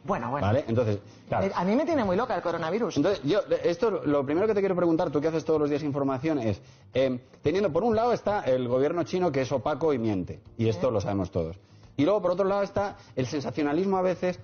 Bueno. ¿Vale? Entonces, claro. A mí me tiene muy loca el coronavirus. Entonces, lo primero que te quiero preguntar, tú que haces todos los días información, es, teniendo por un lado está el gobierno chino que es opaco y miente, y esto lo sabemos todos. Y luego, por otro lado, está el sensacionalismo a veces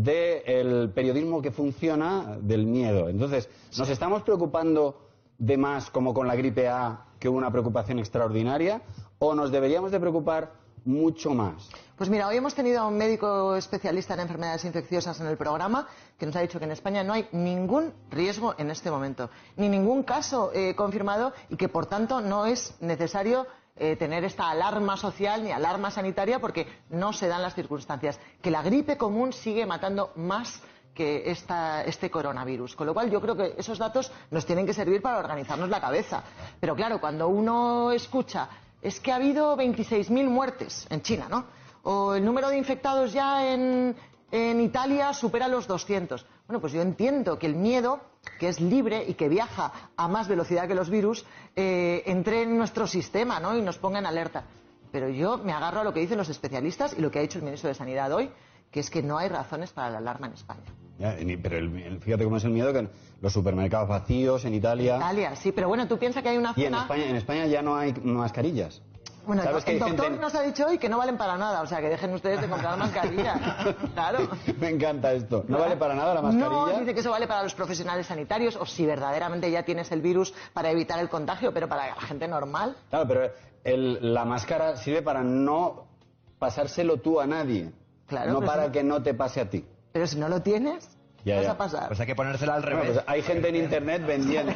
del periodismo que funciona del miedo. Entonces, ¿nos estamos preocupando de más como con la gripe A, que hubo una preocupación extraordinaria, o nos deberíamos de preocupar mucho más? Pues mira, hoy hemos tenido a un médico especialista en enfermedades infecciosas en el programa que nos ha dicho que en España no hay ningún riesgo en este momento, ni ningún caso confirmado y que por tanto no es necesario tener esta alarma social ni alarma sanitaria porque no se dan las circunstancias. Que la gripe común sigue matando más que este coronavirus. Con lo cual yo creo que esos datos nos tienen que servir para organizarnos la cabeza. Pero claro, cuando uno escucha es que ha habido 26.000 muertes en China, ¿no? O el número de infectados ya en Italia supera los 200. Bueno, pues yo entiendo que el miedo, que es libre y que viaja a más velocidad que los virus, entre en nuestro sistema, ¿no? Y nos ponga en alerta. Pero yo me agarro a lo que dicen los especialistas y lo que ha dicho el ministro de Sanidad hoy, que es que no hay razones para la alarma en España. Ya, pero fíjate cómo es el miedo, que los supermercados vacíos en Italia... Italia, sí, pero bueno, tú piensas que hay una zona... Y en España ya no hay mascarillas. Bueno, el doctor gente... nos ha dicho hoy que no valen para nada, o sea, que dejen ustedes de comprar mascarillas. Claro. Me encanta esto. ¿No vale para nada la mascarilla? No, dice que eso vale para los profesionales sanitarios o si verdaderamente ya tienes el virus para evitar el contagio, pero para la gente normal... Claro, pero la máscara sirve para no pasárselo tú a nadie. Claro, no para que no te pase a ti. Pero si no lo tienes... Ya, vas ya. a pasar. Pues hay que ponérsela al revés. Pues hay gente en internet vendiendo.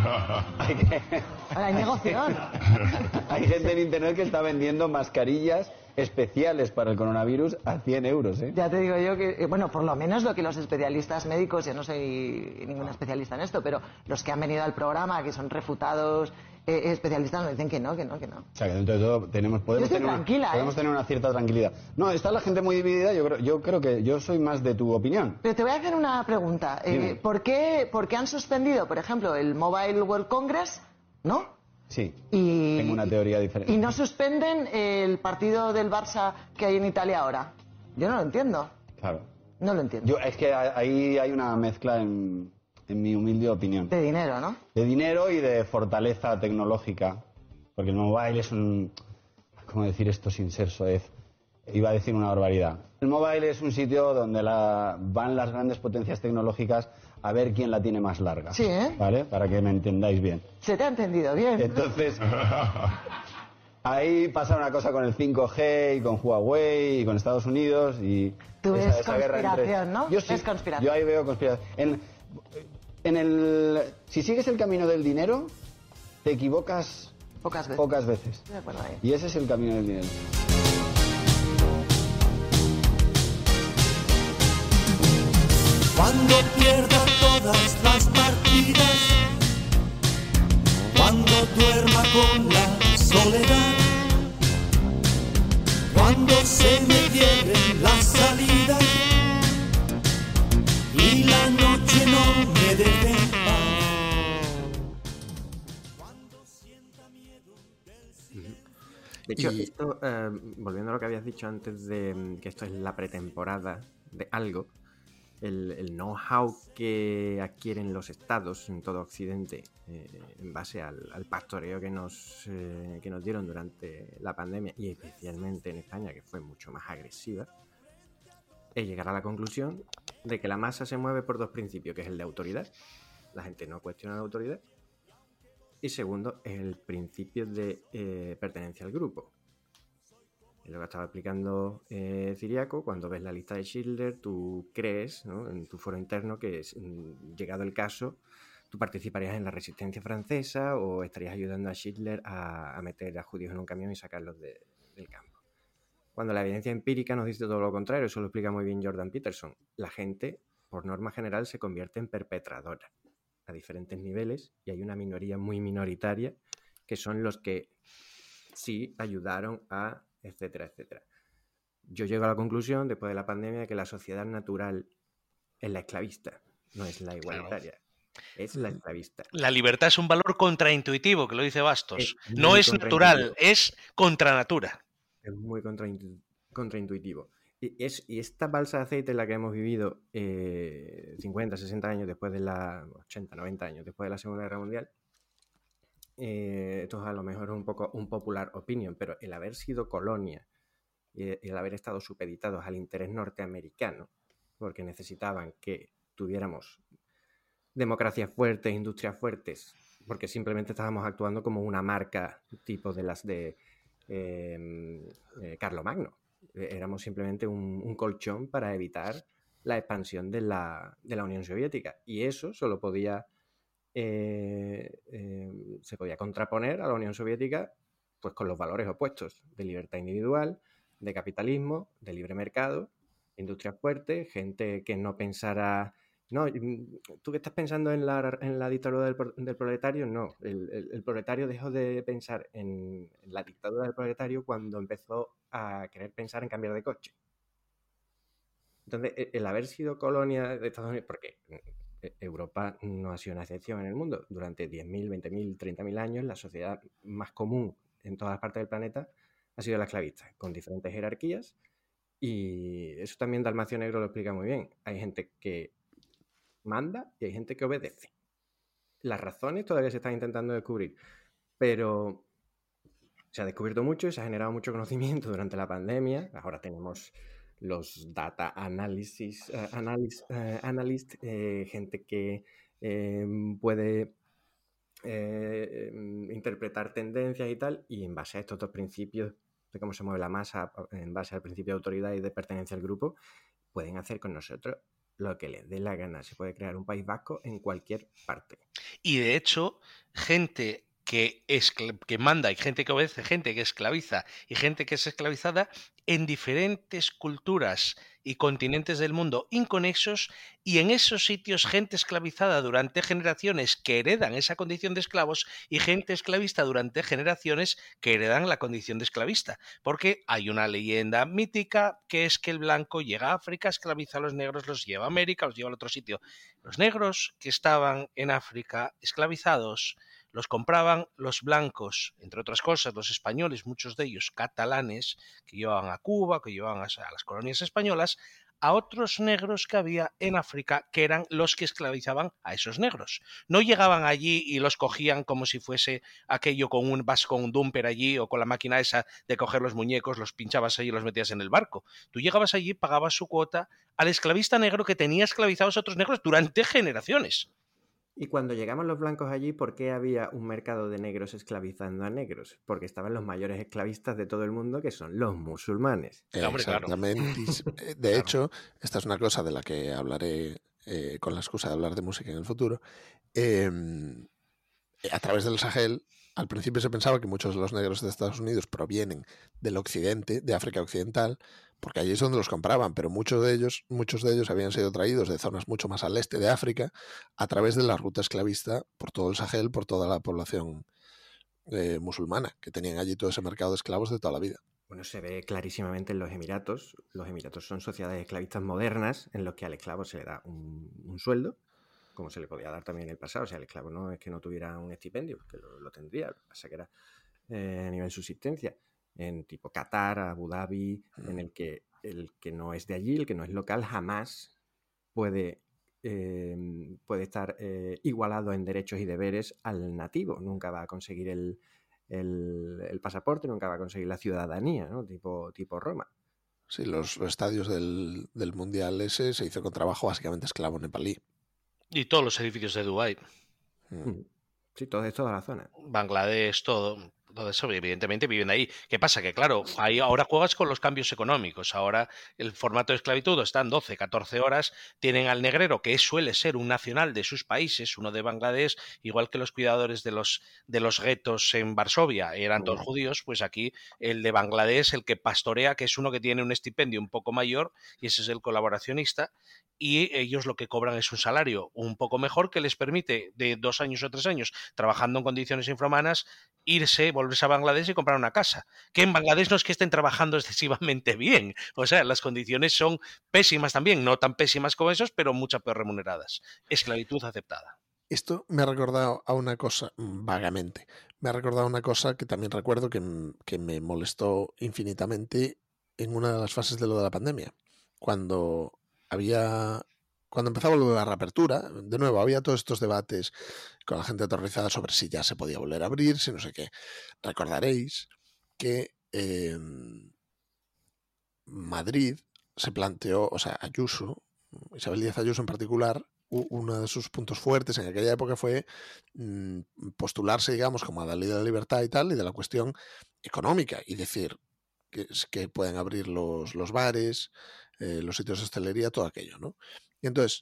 Ahora hay negocio. Hay gente en internet que está vendiendo mascarillas especiales para el coronavirus a 100 euros, ¿eh? Ya te digo yo que, bueno, por lo menos lo que los especialistas médicos, yo no soy ninguna especialista en esto, pero los que han venido al programa, que son refutados especialistas, nos dicen que no. O sea, que dentro de todo podemos tener una cierta tranquilidad. No, está la gente muy dividida, yo creo que yo soy más de tu opinión. Pero te voy a hacer una pregunta. ¿Por qué han suspendido, por ejemplo, el Mobile World Congress, no? Sí, tengo una teoría diferente. ¿Y no suspenden el partido del Barça que hay en Italia ahora? Yo no lo entiendo. Claro. No lo entiendo. Es que ahí hay una mezcla en mi humilde opinión. De dinero, ¿no? De dinero y de fortaleza tecnológica. Porque el mobile es ¿cómo decir esto sin ser soez? Iba a decir una barbaridad. El mobile es un sitio donde van las grandes potencias tecnológicas a ver quién la tiene más larga. Sí, ¿eh? ¿Vale? Para que me entendáis bien. Se te ha entendido bien. Entonces, ahí pasa una cosa con el 5G y con Huawei y con Estados Unidos y... Tú ves esa guerra conspiración, ¿no? Yo sí, ves conspiración. Yo ahí veo conspiración. Si sigues el camino del dinero, te equivocas pocas veces. De acuerdo ahí. Y ese es el camino del dinero. Cuando pierda todas las partidas, cuando duerma con la soledad, cuando se me cierren las salidas y la noche no me deje en paz. Cuando sienta miedo del silencio. De hecho, esto, volviendo a lo que habías dicho antes de que esto es la pretemporada de algo, el know-how que adquieren los estados en todo Occidente en base al pastoreo que nos dieron durante la pandemia y especialmente en España, que fue mucho más agresiva, es llegar a la conclusión de que la masa se mueve por dos principios, que es el de autoridad, la gente no cuestiona la autoridad, y segundo, es el principio de pertenencia al grupo. Es lo que estaba explicando Ciriaco. Cuando ves la lista de Schindler, tú crees, ¿no?, en tu foro interno que, llegado el caso, tú participarías en la resistencia francesa o estarías ayudando a Schindler a meter a judíos en un camión y sacarlos del campo. Cuando la evidencia empírica nos dice todo lo contrario, eso lo explica muy bien Jordan Peterson. La gente, por norma general, se convierte en perpetradora a diferentes niveles y hay una minoría muy minoritaria que son los que sí ayudaron a... etcétera, etcétera. Yo llego a la conclusión, después de la pandemia, que la sociedad natural es la esclavista, no es la igualitaria. Claro. Es la esclavista. La libertad es un valor contraintuitivo, que lo dice Bastos. No es natural, es contra natura. Es muy contraintuitivo. Y esta balsa de aceite en la que hemos vivido 50, 60 años después de 80, 90 años después de la Segunda Guerra Mundial, esto a lo mejor es un poco un popular opinion, pero el haber sido colonia y el haber estado supeditados al interés norteamericano, porque necesitaban que tuviéramos democracias fuertes, industrias fuertes, porque simplemente estábamos actuando como una marca tipo de las de Carlomagno. Éramos simplemente un colchón para evitar la expansión de la Unión Soviética. Y eso solo podía se podía contraponer a la Unión Soviética pues con los valores opuestos de libertad individual, de capitalismo, de libre mercado, industrias fuertes, gente que no pensara... No, tú que estás pensando en la dictadura del proletario, no. El proletario dejó de pensar en la dictadura del proletario cuando empezó a querer pensar en cambiar de coche. Entonces, el haber sido colonia de Estados Unidos, porque Europa no ha sido una excepción en el mundo. Durante 10.000, 20.000, 30.000 años, la sociedad más común en todas las partes del planeta ha sido la esclavista, con diferentes jerarquías. Y eso también Dalmacio Negro lo explica muy bien. Hay gente que manda y hay gente que obedece. Las razones todavía se están intentando descubrir, pero se ha descubierto mucho y se ha generado mucho conocimiento durante la pandemia. Ahora tenemos los data analyst, gente que puede interpretar tendencias y tal, y en base a estos dos principios de cómo se mueve la masa, en base al principio de autoridad y de pertenencia al grupo, pueden hacer con nosotros lo que les dé la gana. Se puede crear un País Vasco en cualquier parte. Y de hecho, gente que manda y gente que obedece, gente que esclaviza y gente que es esclavizada en diferentes culturas y continentes del mundo inconexos, y en esos sitios gente esclavizada durante generaciones que heredan esa condición de esclavos y gente esclavista durante generaciones que heredan la condición de esclavista, porque hay una leyenda mítica que es que el blanco llega a África, esclaviza a los negros, los lleva a América, los lleva al otro sitio. Los negros que estaban en África esclavizados los compraban los blancos, entre otras cosas, los españoles, muchos de ellos catalanes, que llevaban a Cuba, que llevaban a las colonias españolas, a otros negros que había en África, que eran los que esclavizaban a esos negros. No llegaban allí y los cogían como si fuese aquello vas con un dumper allí o con la máquina esa de coger los muñecos, los pinchabas allí y los metías en el barco. Tú llegabas allí, pagabas su cuota al esclavista negro que tenía esclavizados a otros negros durante generaciones. Y cuando llegamos los blancos allí, ¿por qué había un mercado de negros esclavizando a negros? Porque estaban los mayores esclavistas de todo el mundo, que son los musulmanes. Exactamente. De hecho, esta es una cosa de la que hablaré con la excusa de hablar de música en el futuro. A través del Sahel, al principio se pensaba que muchos de los negros de Estados Unidos provienen del occidente, de África Occidental, porque allí es donde los compraban, pero muchos de ellos habían sido traídos de zonas mucho más al este de África a través de la ruta esclavista por todo el Sahel, por toda la población musulmana, que tenían allí todo ese mercado de esclavos de toda la vida. Bueno, se ve clarísimamente en los Emiratos. Los Emiratos son sociedades esclavistas modernas en los que al esclavo se le da un sueldo, como se le podía dar también en el pasado. O sea, el esclavo no es que no tuviera un estipendio, porque lo tendría, lo que pasa que era a nivel subsistencia. En tipo Qatar, Abu Dhabi, en el que no es de allí, el que no es local, jamás puede estar igualado en derechos y deberes al nativo. Nunca va a conseguir el pasaporte, nunca va a conseguir la ciudadanía, ¿no? Tipo Roma. Sí, los estadios del Mundial ese se hizo con trabajo básicamente esclavo nepalí. Y todos los edificios de Dubái. Sí, todo es toda la zona. Bangladesh, todo eso, evidentemente viven ahí. ¿Qué pasa? Que claro, ahí ahora juegas con los cambios económicos. Ahora el formato de esclavitud están 12, 14 horas. Tienen al negrero, que suele ser un nacional de sus países, uno de Bangladesh, igual que los cuidadores de los guetos en Varsovia eran todos judíos, pues aquí el de Bangladesh, el que pastorea, que es uno que tiene un estipendio un poco mayor, y ese es el colaboracionista, y ellos lo que cobran es un salario un poco mejor que les permite de 2 años o 3 años trabajando en condiciones infrahumanas volverse a Bangladesh y comprar una casa. Que en Bangladesh no es que estén trabajando excesivamente bien. O sea, las condiciones son pésimas también, no tan pésimas como esos, pero mucho peor remuneradas. Esclavitud aceptada. Esto me ha recordado a una cosa, vagamente, me ha recordado a una cosa que también recuerdo que me molestó infinitamente en una de las fases de lo de la pandemia. cuando empezaba lo de la reapertura, de nuevo, había todos estos debates con la gente aterrorizada sobre si ya se podía volver a abrir, si no sé qué. Recordaréis que Madrid se planteó, o sea, Ayuso, Isabel Díaz Ayuso en particular, uno de sus puntos fuertes en aquella época fue postularse, digamos, como a la ley de la libertad y tal, y de la cuestión económica, y decir que pueden abrir los bares, los sitios de hostelería, todo aquello, ¿no? Y entonces,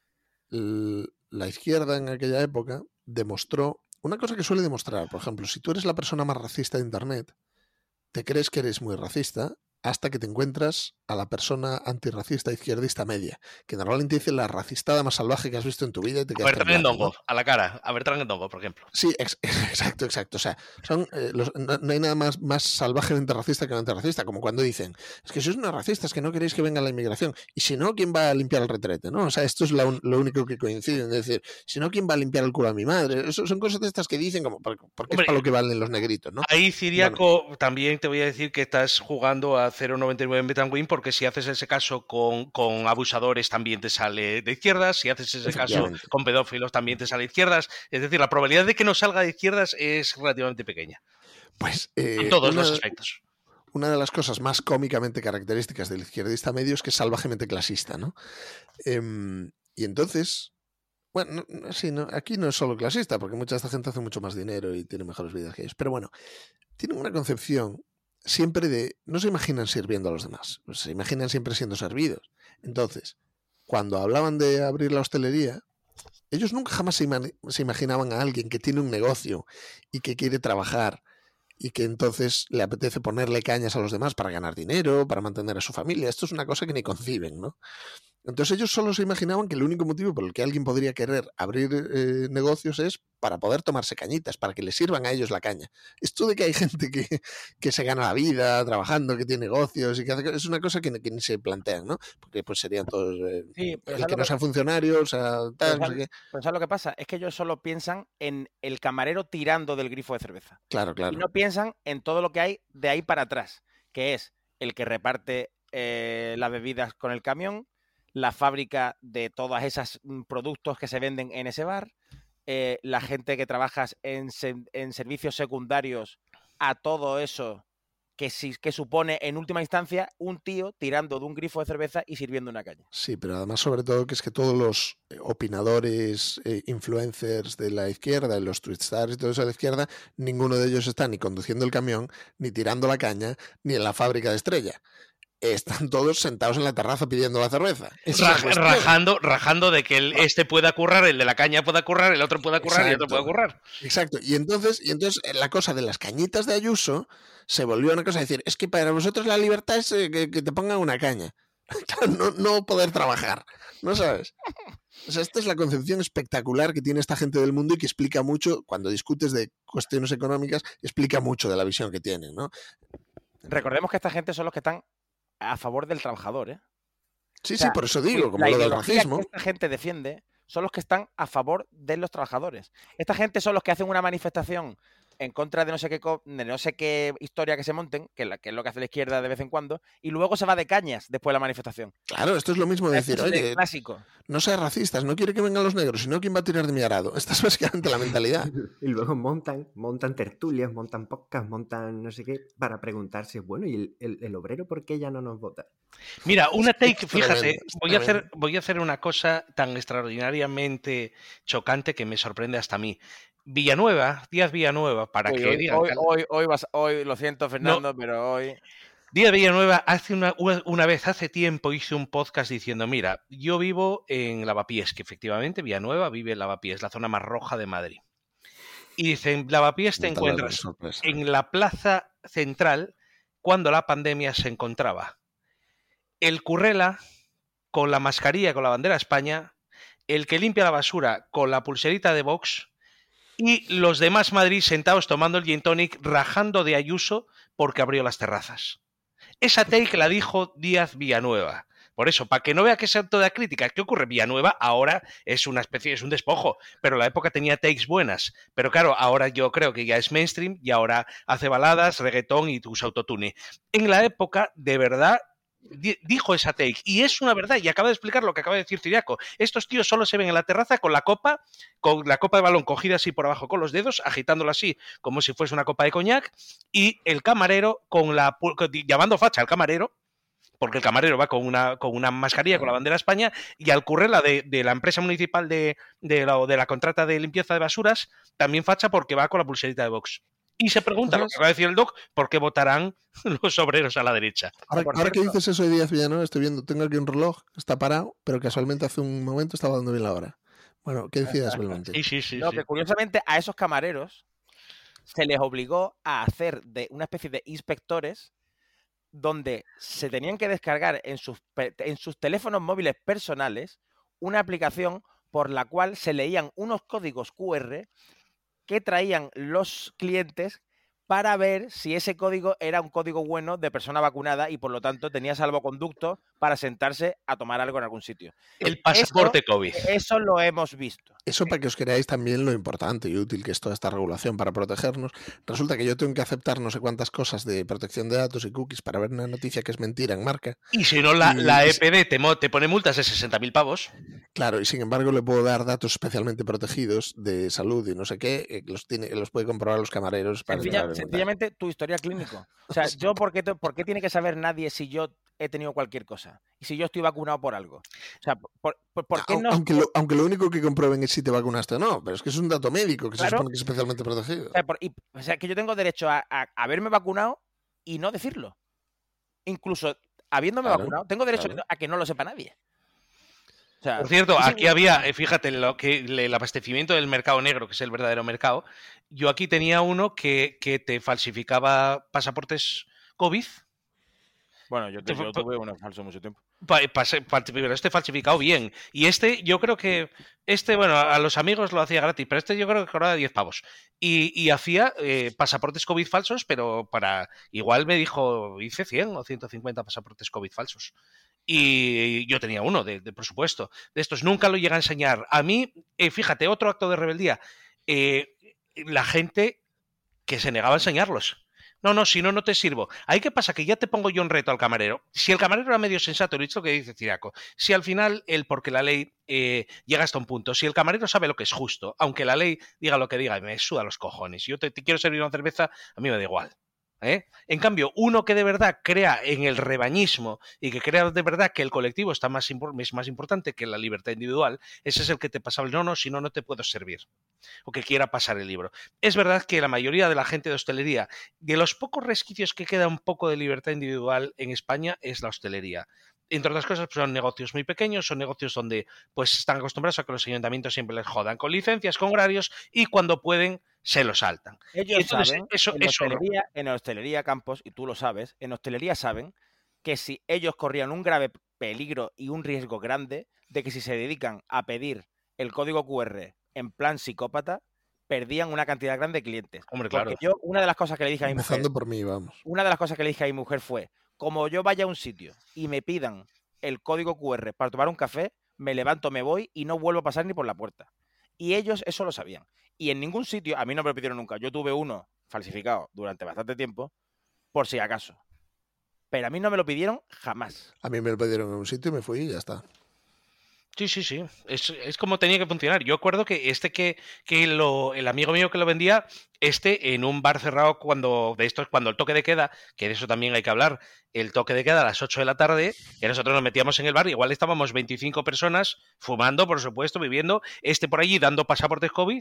la izquierda en aquella época demostró una cosa que suele demostrar. Por ejemplo, si tú eres la persona más racista de Internet, te crees que eres muy racista hasta que te encuentras a la persona antirracista izquierdista media, que normalmente dice la racistada más salvaje que has visto en tu vida y te quedas Bertrand temblando, Endongo, ¿no? a la cara. A Bertrand Endongo, por ejemplo. Sí, exacto. O sea, no hay nada más salvajemente racista que un antirracista, como cuando dicen, es que sois unos racistas, que no queréis que venga la inmigración. Y si no, ¿quién va a limpiar el retrete? ¿No? O sea, esto es lo único que coincide. Es decir, si no, ¿quién va a limpiar el culo a mi madre? Eso son cosas de estas que dicen como, porque es para lo que valen los negritos, ¿no? Ahí, Ciriaco, también te voy a decir que estás jugando a 0,99 en Betangwin, porque si haces ese caso con abusadores también te sale de izquierdas, si haces ese caso con pedófilos también te sale de izquierdas. Es decir, la probabilidad de que no salga de izquierdas es relativamente pequeña. Pues en todos los aspectos. Una de las cosas más cómicamente características del izquierdista medio es que es salvajemente clasista, ¿no? Y entonces, bueno, aquí no es solo clasista, porque mucha de esta gente hace mucho más dinero y tiene mejores vidas que ellos, pero bueno, tienen una concepción siempre de, no se imaginan sirviendo a los demás, se imaginan siempre siendo servidos. Entonces, cuando hablaban de abrir la hostelería, ellos nunca jamás se imaginaban a alguien que tiene un negocio y que quiere trabajar y que entonces le apetece ponerle cañas a los demás para ganar dinero, para mantener a su familia. Esto es una cosa que ni conciben, ¿no? Entonces ellos solo se imaginaban que el único motivo por el que alguien podría querer abrir negocios es para poder tomarse cañitas, para que les sirvan a ellos la caña. Esto de que hay gente que se gana la vida trabajando, que tiene negocios y que hace, es una cosa que ni se plantean, ¿no? Porque pues serían todos el que no sean funcionarios, o sea, tal, no sé qué. Pero ¿sabes lo que pasa? Es que ellos solo piensan en el camarero tirando del grifo de cerveza. Claro. Y no piensan en todo lo que hay de ahí para atrás, que es el que reparte las bebidas con el camión, la fábrica de todos esos productos que se venden en ese bar, la gente que trabaja en servicios secundarios a todo eso que supone en última instancia un tío tirando de un grifo de cerveza y sirviendo una caña. Sí, pero además sobre todo que es que todos los opinadores, influencers de la izquierda, los twitstars y todo eso de la izquierda, ninguno de ellos está ni conduciendo el camión, ni tirando la caña, ni en la fábrica de Estrella. Están todos sentados en la terraza pidiendo la cerveza. Rajando de que este pueda currar, el de la caña pueda currar, el otro pueda currar. Exacto. Y el otro pueda currar. Exacto. Y entonces la cosa de las cañitas de Ayuso se volvió una cosa de decir, es que para vosotros la libertad es que te pongan una caña. No poder trabajar. ¿No sabes? O sea, esta es la concepción espectacular que tiene esta gente del mundo y que explica mucho, cuando discutes de cuestiones económicas, explica mucho de la visión que tienen, ¿no? Recordemos que esta gente son los que están a favor del trabajador, ¿eh? Sí, o sea, sí, por eso digo, como lo del racismo. Que esta gente defiende son los que están a favor de los trabajadores. Esta gente son los que hacen una manifestación en contra de no sé qué historia que se monten, que es lo que hace la izquierda de vez en cuando, y luego se va de cañas después de la manifestación. Claro, esto es lo mismo de decir, oye, clásico. No seas racistas, no quiere que vengan los negros, sino quién va a tirar de mi arado. Esta es básicamente la mentalidad. Y luego montan tertulias, montan podcasts, montan no sé qué, para preguntarse, bueno, ¿y el obrero por qué ya no nos vota? Mira, una take, fíjate, voy a hacer una cosa tan extraordinariamente chocante que me sorprende hasta a mí. Díaz Villanueva, para que digan... Hoy, lo siento, Fernando, pero hoy... Díaz Villanueva una vez hace tiempo hizo un podcast diciendo, mira, yo vivo en Lavapiés, que efectivamente Villanueva vive en Lavapiés, la zona más roja de Madrid. Y dice, en Lavapiés te encuentras en la plaza central cuando la pandemia se encontraba el currela con la mascarilla, con la bandera de España, el que limpia la basura con la pulserita de Vox y los demás Madrid sentados tomando el gin tonic rajando de Ayuso porque abrió las terrazas. Esa take la dijo Díaz Villanueva. Por eso, para que no vea que sea toda crítica, ¿qué ocurre? Villanueva ahora es una especie, es un despojo, pero en la época tenía takes buenas. Pero claro, ahora yo creo que ya es mainstream y ahora hace baladas, reggaetón y usa autotune. En la época, de verdad, dijo esa take, y es una verdad, y acaba de explicar lo que acaba de decir Ciriaco. Estos tíos solo se ven en la terraza con la copa de balón cogida así por abajo con los dedos, agitándola así como si fuese una copa de coñac, y el camarero llamando facha al camarero, porque el camarero va con una mascarilla con la bandera de España, y al currela de la empresa municipal de la contrata de limpieza de basuras, también facha porque va con la pulserita de Vox. Y se pregunta, lo que va a decir el Doc, ¿por qué votarán los obreros a la derecha? Ahora que dices eso de Díaz Villanueva, estoy viendo, tengo aquí un reloj, está parado, pero casualmente hace un momento estaba dando bien la hora. Bueno, ¿qué decías, Belmonte? Sí. No, que curiosamente a esos camareros se les obligó a hacer de una especie de inspectores donde se tenían que descargar en sus teléfonos móviles personales una aplicación por la cual se leían unos códigos QR que traían los clientes para ver si ese código era un código bueno de persona vacunada y por lo tanto tenía salvoconducto para sentarse a tomar algo en algún sitio. El pasaporte COVID. Eso lo hemos visto. Eso para que os creáis también lo importante y útil que es toda esta regulación para protegernos. Resulta que yo tengo que aceptar no sé cuántas cosas de protección de datos y cookies para ver una noticia que es mentira en marca. Y si no, la EPD te pone multas de 60.000 pavos. Claro, y sin embargo le puedo dar datos especialmente protegidos de salud y no sé qué, los puede comprobar los camareros. Sencillamente tu historial clínico. O sea, yo ¿por qué tiene que saber nadie si yo he tenido cualquier cosa? Y si yo estoy vacunado por algo. O sea, ¿por qué no? Aunque lo único que comprueben es si te vacunaste o no, pero es que es un dato médico que se supone que es especialmente protegido. O sea, que yo tengo derecho a haberme vacunado y no decirlo. Incluso habiéndome vacunado, tengo derecho a que no lo sepa nadie. O sea, por cierto, aquí había, fíjate, el abastecimiento del mercado negro, que es el verdadero mercado. Yo aquí tenía uno que te falsificaba pasaportes COVID. Bueno, yo tuve uno falso mucho tiempo. Pero este falsificado bien. Y yo creo que bueno, a los amigos lo hacía gratis, pero yo creo que cobraba 10 pavos. Y hacía pasaportes COVID falsos, pero igual me dijo, hice 100 o 150 pasaportes COVID falsos. Y yo tenía uno, por supuesto. De estos nunca lo llega a enseñar. A mí, fíjate, otro acto de rebeldía. La gente que se negaba a enseñarlos. No, si no te sirvo. Ahí qué pasa, que ya te pongo yo un reto al camarero. Si el camarero era medio sensato, lo he dicho que dice Ciriaco, si al final porque la ley llega hasta un punto, si el camarero sabe lo que es justo, aunque la ley diga lo que diga, me suda los cojones. Si yo te quiero servir una cerveza, a mí me da igual. En cambio, uno que de verdad crea en el rebañismo y que crea de verdad que el colectivo es más importante que la libertad individual, ese es el que te pasa el si no te puedo servir. O que quiera pasar el libro. Es verdad que la mayoría de la gente de hostelería, de los pocos resquicios que queda un poco de libertad individual en España, es la hostelería. Entre otras cosas, pues son negocios muy pequeños, son negocios donde pues están acostumbrados a que los ayuntamientos siempre les jodan con licencias, con horarios, y cuando pueden se lo saltan. Ellos saben, en hostelería, Campos, y tú lo sabes, en hostelería saben que si ellos corrían un grave peligro y un riesgo grande de que si se dedican a pedir el código QR en plan psicópata, perdían una cantidad grande de clientes. Hombre, claro. Porque una de las cosas que le dije a mi mujer... Empezando por mí, vamos. Una de las cosas que le dije a mi mujer fue, como yo vaya a un sitio y me pidan el código QR para tomar un café, me levanto, me voy y no vuelvo a pasar ni por la puerta. Y ellos eso lo sabían. Y en ningún sitio, a mí no me lo pidieron nunca. Yo tuve uno falsificado durante bastante tiempo, por si acaso. Pero a mí no me lo pidieron jamás. A mí me lo pidieron en un sitio y me fui y ya está. Sí. Es como tenía que funcionar. Yo acuerdo que el amigo mío que lo vendía, en un bar cerrado cuando el toque de queda, que de eso también hay que hablar, el toque de queda a las 8 de la tarde, que nosotros nos metíamos en el bar, igual estábamos 25 personas fumando, por supuesto, viviendo, por allí dando pasaportes COVID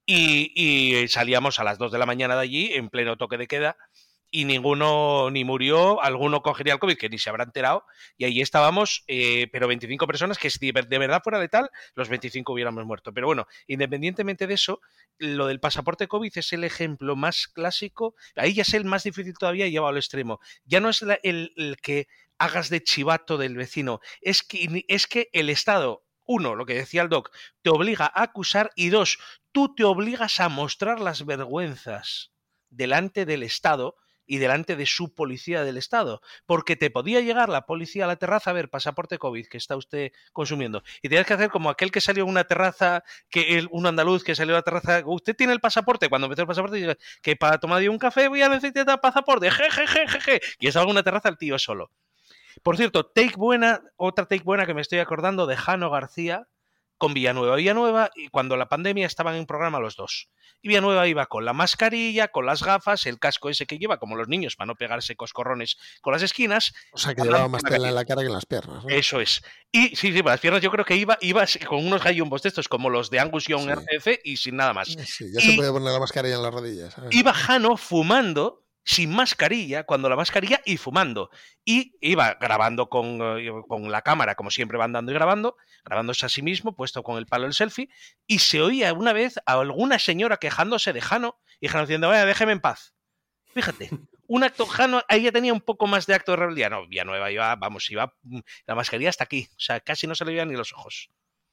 y salíamos a las 2 de la mañana de allí en pleno toque de queda. Y ninguno ni murió, alguno cogería el COVID, que ni se habrá enterado, y ahí estábamos, pero 25 personas, que si de verdad fuera letal, los 25 hubiéramos muerto. Pero bueno, independientemente de eso, lo del pasaporte COVID es el ejemplo más clásico, ahí ya es el más difícil todavía llevado al extremo. Ya no es el que hagas de chivato del vecino, es que el Estado, uno, lo que decía el Doc, te obliga a acusar, y dos, tú te obligas a mostrar las vergüenzas delante del Estado y delante de su policía del Estado, porque te podía llegar la policía a la terraza a ver pasaporte COVID que está usted consumiendo, y tenías que hacer como aquel que salió en una terraza, un andaluz que salió a la terraza, usted tiene el pasaporte, cuando empezó el pasaporte, dice que para tomar un café voy a necesitar pasaporte, jejejeje, y estaba en una terraza el tío solo. Por cierto, otra take buena que me estoy acordando de Jano García con Villanueva. Villanueva, y cuando la pandemia estaban en programa los dos. Y Villanueva iba con la mascarilla, con las gafas, el casco ese que lleva, como los niños, para no pegarse coscorrones con las esquinas. O sea, que llevaba más tela en la cara que en las piernas, ¿no? Eso es. Y sí, las piernas yo creo que iba con unos gallumbos de estos, como los de Angus Young RCF, y sin nada más. Sí, ya se puede poner la mascarilla en las rodillas. ¿Sabes? Iba Jano fumando, sin mascarilla, cuando la mascarilla y fumando. Y iba grabando con la cámara, como siempre va andando y grabándose a sí mismo, puesto con el palo del selfie, y se oía una vez a alguna señora quejándose de Jano, y Jano diciendo, vaya, déjeme en paz. Fíjate, un acto, Jano, ahí ya tenía un poco más de acto de rebeldía. No, Villanueva iba la mascarilla hasta aquí, o sea, casi no se le veían ni los ojos.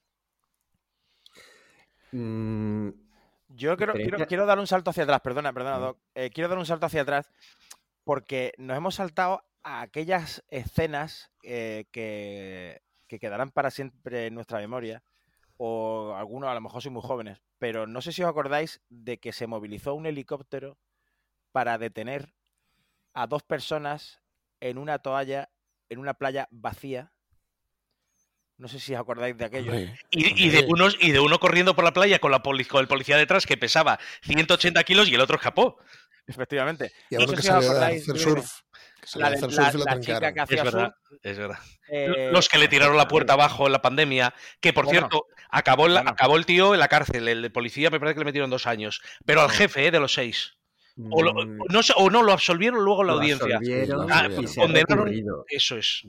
Yo quiero dar un salto hacia atrás, perdona, Doc. Quiero dar un salto hacia atrás porque nos hemos saltado a aquellas escenas que quedarán para siempre en nuestra memoria, o algunos a lo mejor sois muy jóvenes, pero no sé si os acordáis de que se movilizó un helicóptero para detener a 2 personas en una toalla, en una playa vacía. No sé si os acordáis de aquello. Y de uno corriendo por la playa con el policía detrás que pesaba 180 kilos y el otro escapó. Efectivamente. Y a uno que salió de hacer surf. La chica que hacía surf. Es verdad. Los que le tiraron la puerta abajo en la pandemia, que por cierto, acabó el tío en la cárcel, el de policía me parece que le metieron 2 años, pero al jefe de los 6. O no lo absolvieron luego la audiencia. Condenaron. Eso es.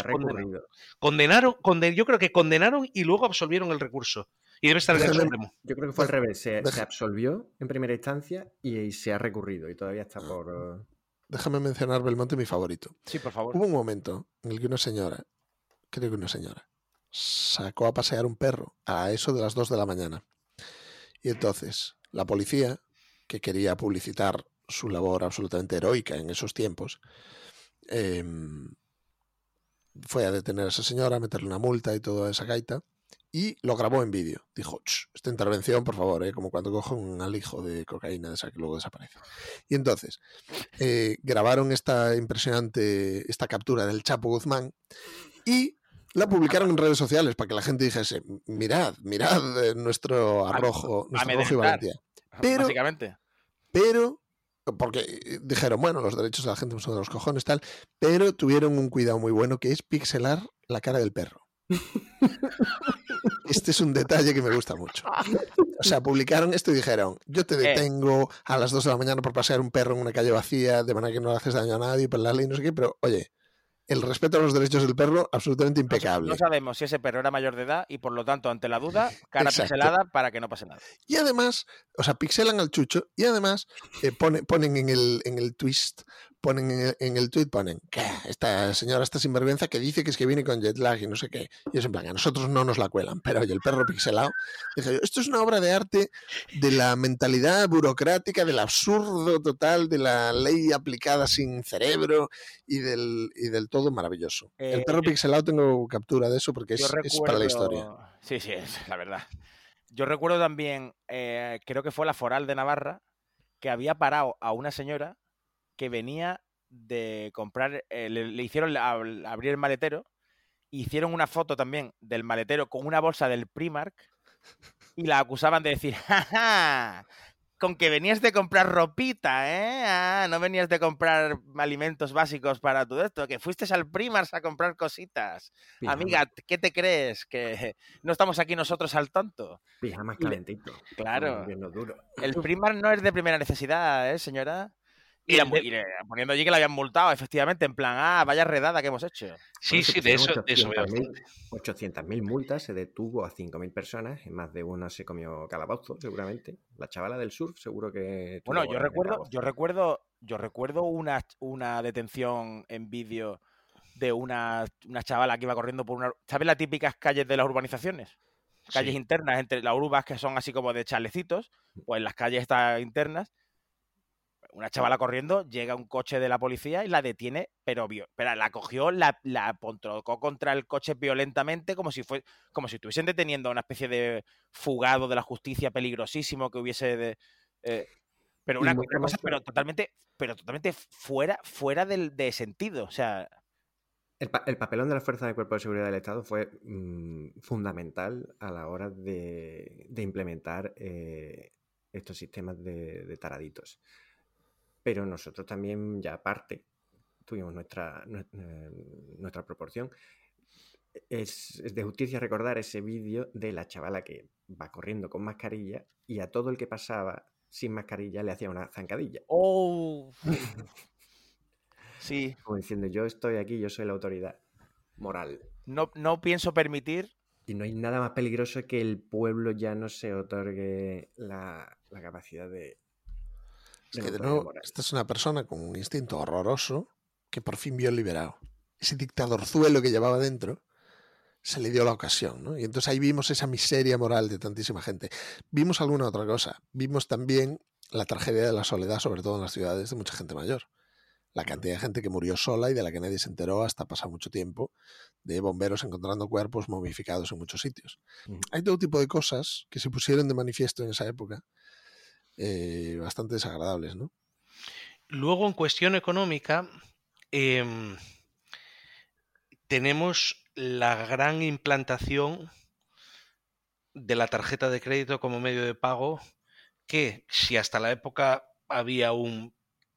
Yo creo que condenaron y luego absolvieron el recurso. Y debe estar en el Supremo. Yo creo que fue al revés. Se absolvió en primera instancia y se ha recurrido. Y todavía está por. Déjame mencionar Belmonte, mi favorito. Sí, por favor. Hubo un momento en el que una señora, sacó a pasear un perro a eso de las 2 de la mañana. Y entonces, la policía, que quería publicitar su labor absolutamente heroica en esos tiempos, fue a detener a esa señora, a meterle una multa y toda esa gaita, y lo grabó en vídeo. Dijo, esta intervención, por favor, como cuando cojo un alijo de cocaína de esa que luego desaparece. Y entonces, grabaron esta captura del Chapo Guzmán y la publicaron en redes sociales para que la gente dijese, mirad nuestro arrojo y valentía. Pero, básicamente. Pero, porque dijeron, bueno, los derechos de la gente son de los cojones, tal, pero tuvieron un cuidado muy bueno que es pixelar la cara del perro. Este es un detalle que me gusta mucho. O sea, publicaron esto y dijeron, yo te detengo a las 2 de la mañana por pasear un perro en una calle vacía, de manera que no le haces daño a nadie, por la ley, no sé qué, pero oye, el respeto a los derechos del perro, absolutamente impecable. No sabemos si ese perro era mayor de edad y por lo tanto, ante la duda, cara pixelada para que no pase nada. Y además, o sea, pixelan al chucho y además ponen en el twist, ponen en el tweet, ponen, esta señora, esta sinvergüenza que dice que es que viene con jet lag y no sé qué. Y es en plan, a nosotros no nos la cuelan, pero oye, el perro pixelado. Dije yo, esto es una obra de arte de la mentalidad burocrática, del absurdo total, de la ley aplicada sin cerebro y del todo maravilloso. El perro pixelado tengo captura de eso porque es para la historia. Sí, es la verdad. Yo recuerdo también, creo que fue la Foral de Navarra, que había parado a una señora que venía de comprar, le hicieron abrir el maletero, hicieron una foto también del maletero con una bolsa del Primark y la acusaban de decir, ¡jaja! Con que venías de comprar ropita, no venías de comprar alimentos básicos para todo esto, que fuiste al Primark a comprar cositas. Pijama. Amiga, ¿qué te crees? ¿Que no estamos aquí nosotros al tonto? Pijamas calentito. Claro. El Primark no es de primera necesidad, señora. Y poniendo allí que la habían multado, efectivamente, en plan, vaya redada que hemos hecho. Sí, de eso veo. 800.000 multas, se detuvo a 5.000 personas, en más de una se comió calabazo, seguramente. La chavala del surf, seguro que... Bueno, yo recuerdo una detención en vídeo de una chavala que iba corriendo por una... ¿Sabes las típicas calles de las urbanizaciones? Calles internas entre las urbas que son así como de chalecicitos, pues en las calles estas internas. Una chavala corriendo, llega un coche de la policía y la detiene, pero la cogió, la tocó contra el coche violentamente, como si estuviesen deteniendo a una especie de fugado de la justicia peligrosísimo que hubiese pero una cosa, pero totalmente fuera de sentido. O sea, El papelón de las fuerzas del Cuerpo de Seguridad del Estado fue fundamental a la hora de implementar estos sistemas de taraditos. Pero nosotros también, ya aparte, tuvimos nuestra proporción. Es de justicia recordar ese vídeo de la chavala que va corriendo con mascarilla y a todo el que pasaba sin mascarilla le hacía una zancadilla. ¡Oh! Sí. Como diciendo, yo estoy aquí, yo soy la autoridad moral. No pienso permitir. Y no hay nada más peligroso que el pueblo ya no se otorgue la capacidad de... Es que de nuevo, esta es una persona con un instinto horroroso que por fin vio liberado. Ese dictadorzuelo que llevaba dentro se le dio la ocasión, ¿no? Y entonces ahí vimos esa miseria moral de tantísima gente. Vimos alguna otra cosa. Vimos también la tragedia de la soledad, sobre todo en las ciudades, de mucha gente mayor. La cantidad de gente que murió sola y de la que nadie se enteró hasta pasar mucho tiempo, de bomberos encontrando cuerpos momificados en muchos sitios. Hay todo tipo de cosas que se pusieron de manifiesto en esa época, bastante desagradables, ¿no? Luego, en cuestión económica, tenemos la gran implantación de la tarjeta de crédito como medio de pago, que si hasta la época había un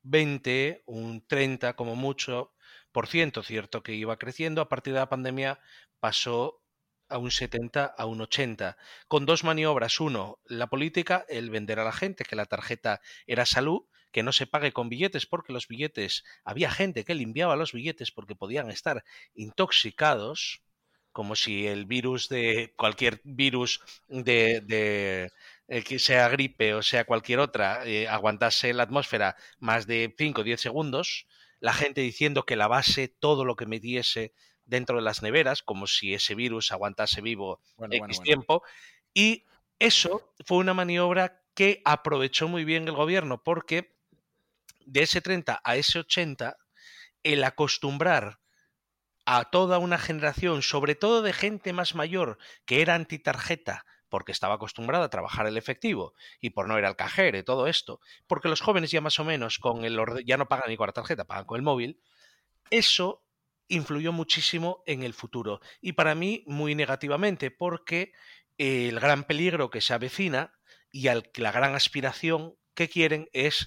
20, un 30 como mucho por ciento, cierto que iba creciendo, a partir de la pandemia pasó a un 70, a un 80, con dos maniobras. Uno, la política, el vender a la gente que la tarjeta era salud, que no se pague con billetes, porque los billetes, había gente que limpiaba los billetes porque podían estar intoxicados, como si el virus de cualquier virus que sea gripe o sea cualquier otra, aguantase la atmósfera más de 5 o 10 segundos, la gente diciendo que lavase todo lo que metiese dentro de las neveras, como si ese virus aguantase vivo tiempo. Y eso fue una maniobra que aprovechó muy bien el gobierno, porque de ese 30 a ese 80, el acostumbrar a toda una generación, sobre todo de gente más mayor, que era antitarjeta, porque estaba acostumbrada a trabajar el efectivo y por no ir al cajero y todo esto, porque los jóvenes ya más o menos con ya no pagan ni con la tarjeta, pagan con el móvil, eso influyó muchísimo en el futuro. Y para mí muy negativamente, porque el gran peligro que se avecina y la gran aspiración que quieren es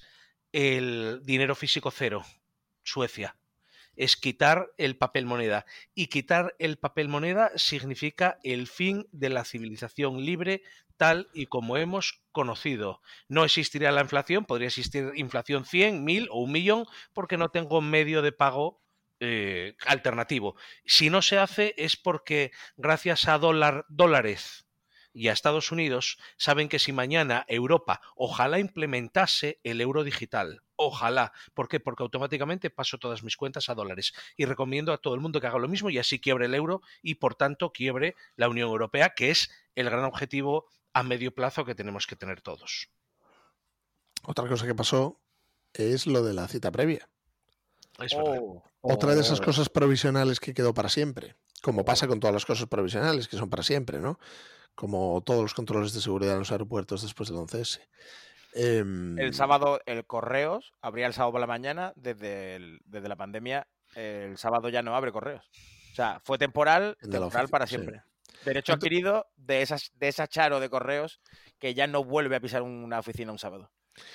el dinero físico cero, Suecia. Es quitar el papel moneda. Y quitar el papel moneda significa el fin de la civilización libre tal y como hemos conocido. No existiría la inflación, podría existir inflación 100, 1000 o 1 millón, porque no tengo medio de pago alternativo. Si no se hace es porque gracias a dólares y a Estados Unidos saben que si mañana Europa ojalá implementase el euro digital, ojalá. ¿Por qué? Porque automáticamente paso todas mis cuentas a dólares y recomiendo a todo el mundo que haga lo mismo y así quiebre el euro y por tanto quiebre la Unión Europea, que es el gran objetivo a medio plazo que tenemos que tener todos. Otra cosa que pasó es lo de la cita previa. Otra de esas cosas provisionales que quedó para siempre, como pasa con todas las cosas provisionales que son para siempre, ¿no? Como todos los controles de seguridad en los aeropuertos después del 11S. El sábado el Correos abría el sábado por la mañana, desde la pandemia el sábado ya no abre Correos. O sea, fue temporal para siempre. Sí. Derecho adquirido de esa charo de Correos que ya no vuelve a pisar una oficina un sábado.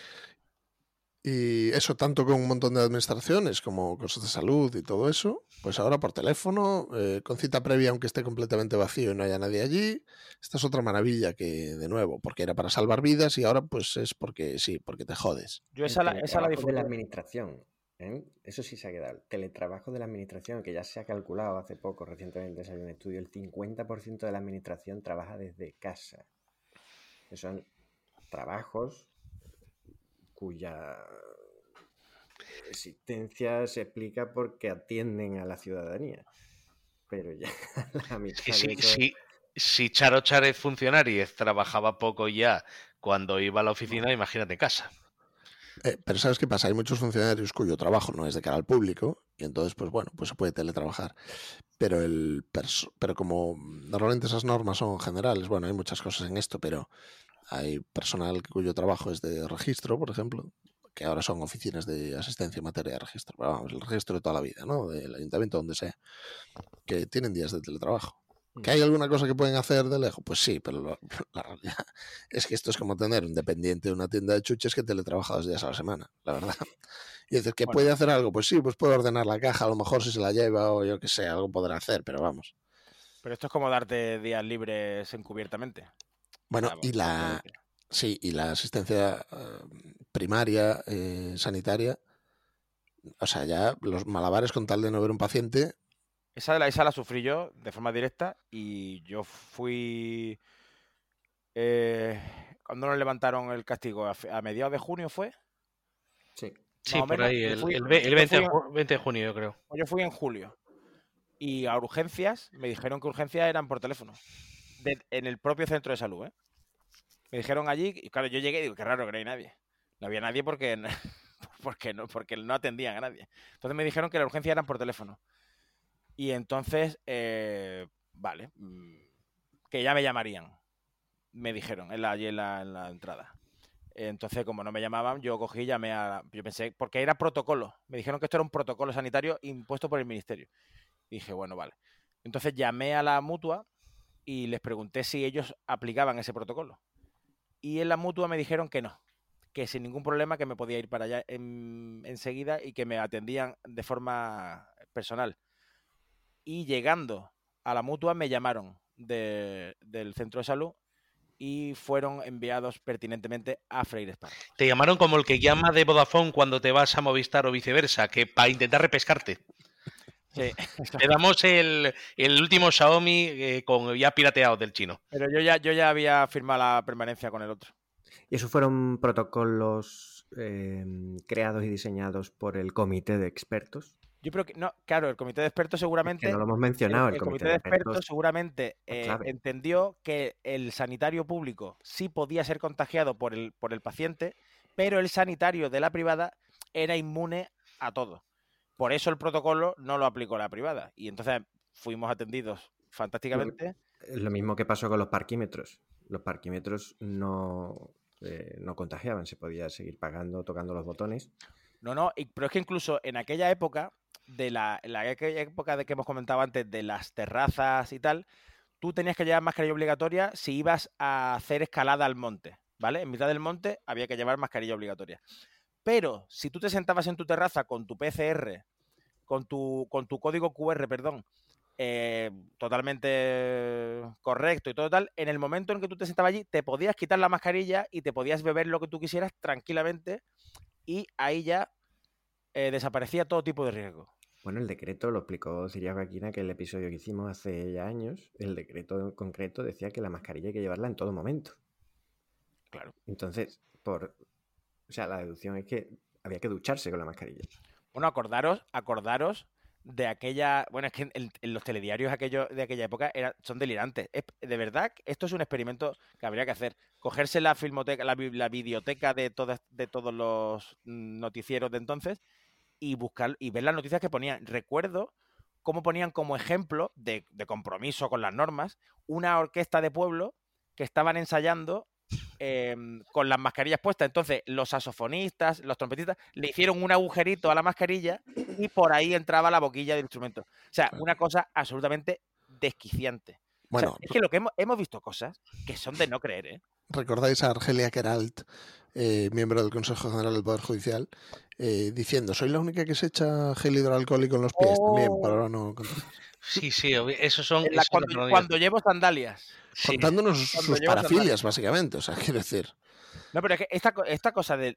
Y eso tanto con un montón de administraciones como cosas de salud y todo eso, pues ahora por teléfono, con cita previa aunque esté completamente vacío y no haya nadie allí. Esta es otra maravilla que, de nuevo, porque era para salvar vidas y ahora pues es porque sí, porque te jodes. Yo esa la disfruto. De la administración, ¿eh? Eso sí se ha quedado. El teletrabajo de la administración, que ya se ha calculado hace poco, recientemente salió un estudio, el 50% de la administración trabaja desde casa. Que son trabajos cuya existencia se explica porque atienden a la ciudadanía. Pero ya la mitad de eso... Si Charo Chárez Funcionariez trabajaba poco ya cuando iba a la oficina, imagínate casa. Pero ¿sabes qué pasa? Hay muchos funcionarios cuyo trabajo no es de cara al público y entonces, pues bueno, pues se puede teletrabajar. Pero como normalmente esas normas son generales, bueno, hay muchas cosas en esto, pero hay personal cuyo trabajo es de registro, por ejemplo, que ahora son oficinas de asistencia en materia de registro, pero vamos, el registro de toda la vida, ¿no? Del ayuntamiento, donde sea, que tienen días de teletrabajo. ¿Que hay alguna cosa que pueden hacer de lejos? Pues sí, pero la realidad es que esto es como tener un dependiente de una tienda de chuches que teletrabaja 2 días a la semana, la verdad. Y dices, ¿que puede hacer algo? Pues sí, pues puede ordenar la caja, a lo mejor si se la lleva o yo qué sé, algo podrá hacer, pero vamos. Pero esto es como darte días libres encubiertamente. Bueno, y la asistencia primaria, sanitaria, o sea, ya los malabares con tal de no ver un paciente. Esa la sufrí yo de forma directa y yo fui... cuando nos levantaron el castigo, a mediados de junio fue. Sí. Sí, Más o por menos, ahí, yo el fui- 20 yo de junio, yo creo. Yo fui en julio. Y a urgencias, me dijeron que urgencias eran por teléfono. En el propio centro de salud, ¿eh? Me dijeron allí, y claro, yo llegué y digo, qué raro que no hay nadie. No había nadie porque no atendían a nadie. Entonces me dijeron que las urgencias eran por teléfono. Y entonces, vale, que ya me llamarían. Me dijeron allí en la entrada. Entonces, como no me llamaban, yo cogí y llamé yo pensé, porque era protocolo. Me dijeron que esto era un protocolo sanitario impuesto por el ministerio. Y dije, bueno, vale. Entonces llamé a la mutua y les pregunté si ellos aplicaban ese protocolo. Y en la mutua me dijeron que no, que sin ningún problema que me podía ir para allá enseguida y que me atendían de forma personal. Y llegando a la mutua me llamaron del centro de salud y fueron enviados pertinentemente a Freire Esparra. Te llamaron como el que llama de Vodafone cuando te vas a Movistar o viceversa, que para intentar repescarte. Sí. Te damos el último Xiaomi con ya pirateado del chino. Pero yo ya había firmado la permanencia con el otro. Y esos fueron protocolos creados y diseñados por el comité de expertos. Yo creo que no, claro, el comité de expertos seguramente. Es que no lo hemos mencionado. El comité de expertos seguramente clave. entendió que el sanitario público sí podía ser contagiado por el paciente, pero el sanitario de la privada era inmune a todo. Por eso el protocolo no lo aplicó la privada. Y entonces fuimos atendidos fantásticamente. Lo mismo que pasó con los parquímetros. Los parquímetros no contagiaban, se podía seguir pagando, tocando los botones. No, pero es que incluso en aquella época, aquella época de que hemos comentado antes, de las terrazas y tal, tú tenías que llevar mascarilla obligatoria si ibas a hacer escalada al monte, ¿vale? En mitad del monte había que llevar mascarilla obligatoria. Pero si tú te sentabas en tu terraza con tu PCR, con tu código QR, perdón, totalmente correcto y todo tal, en el momento en que tú te sentabas allí, te podías quitar la mascarilla y te podías beber lo que tú quisieras tranquilamente y ahí ya desaparecía todo tipo de riesgo. Bueno, el decreto lo explicó Ciria Joaquina, que el episodio que hicimos hace ya años, el decreto en concreto decía que la mascarilla hay que llevarla en todo momento. Claro. Entonces, la deducción es que había que ducharse con la mascarilla. Bueno, acordaros de aquella... Bueno, es que en los telediarios de aquella época son delirantes. De verdad, esto es un experimento que habría que hacer. Cogerse la filmoteca, la videoteca de todos los noticieros de entonces y buscar y ver las noticias que ponían. Recuerdo cómo ponían como ejemplo de compromiso con las normas una orquesta de pueblo que estaban ensayando con las mascarillas puestas. Entonces los saxofonistas, los trompetistas le hicieron un agujerito a la mascarilla y por ahí entraba la boquilla del instrumento. O sea, una cosa absolutamente desquiciante. Bueno, o sea, es que lo que hemos visto cosas que son de no creer, ¿eh? ¿Recordáis a Argelia Queralt, miembro del Consejo General del Poder Judicial, diciendo, soy la única que se echa gel hidroalcohólico en los pies también, para no contagiar? Sí, esos son... Cuando llevo sandalias. Contándonos sus parafilias, básicamente, o sea, quiero decir. No, pero es que esta cosa del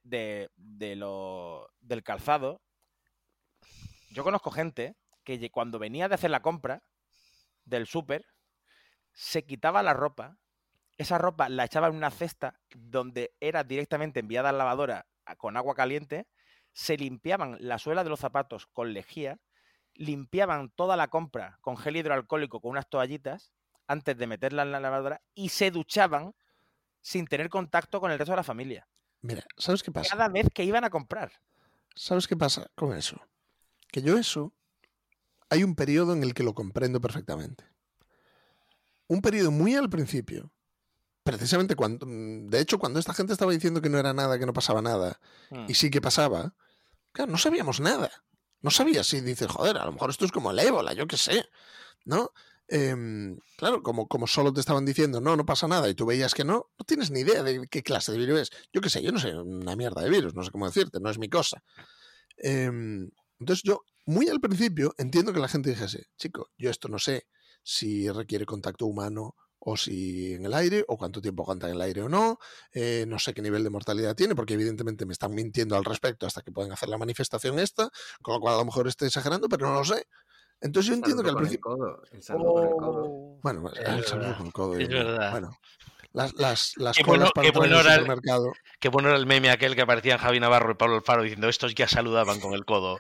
calzado, yo conozco gente que cuando venía de hacer la compra del súper, se quitaba la ropa, esa ropa la echaba en una cesta donde era directamente enviada a la lavadora con agua caliente, se limpiaban la suela de los zapatos con lejía, limpiaban toda la compra con gel hidroalcohólico con unas toallitas antes de meterla en la lavadora y se duchaban sin tener contacto con el resto de la familia. Mira, ¿sabes qué pasa? Cada vez que iban a comprar. ¿Sabes qué pasa con eso? Que yo hay un periodo en el que lo comprendo perfectamente. Un periodo muy al principio, precisamente de hecho, cuando esta gente estaba diciendo que no era nada, que no pasaba nada, y sí que pasaba, claro, no sabíamos nada. No sabías si dices, joder, a lo mejor esto es como el ébola, yo qué sé, ¿no? Claro, como solo te estaban diciendo no pasa nada y tú veías que no tienes ni idea de qué clase de virus es. Yo qué sé, yo no sé una mierda de virus, no sé cómo decirte, no es mi cosa. Entonces yo, muy al principio, entiendo que la gente dijese, chico, yo esto no sé si requiere contacto humano o si en el aire, o cuánto tiempo aguanta en el aire o no, no sé qué nivel de mortalidad tiene, porque evidentemente me están mintiendo al respecto hasta que pueden hacer la manifestación esta, con lo cual a lo mejor estoy exagerando, pero no lo sé. Entonces yo entiendo que al principio... El saludo con el codo. Bueno, el saludo con el codo. Es verdad. Bueno, las Qué colas para entrar en el supermercado. Qué bueno era el meme aquel que aparecían Javi Navarro y Pablo Alfaro diciendo estos ya saludaban con el codo.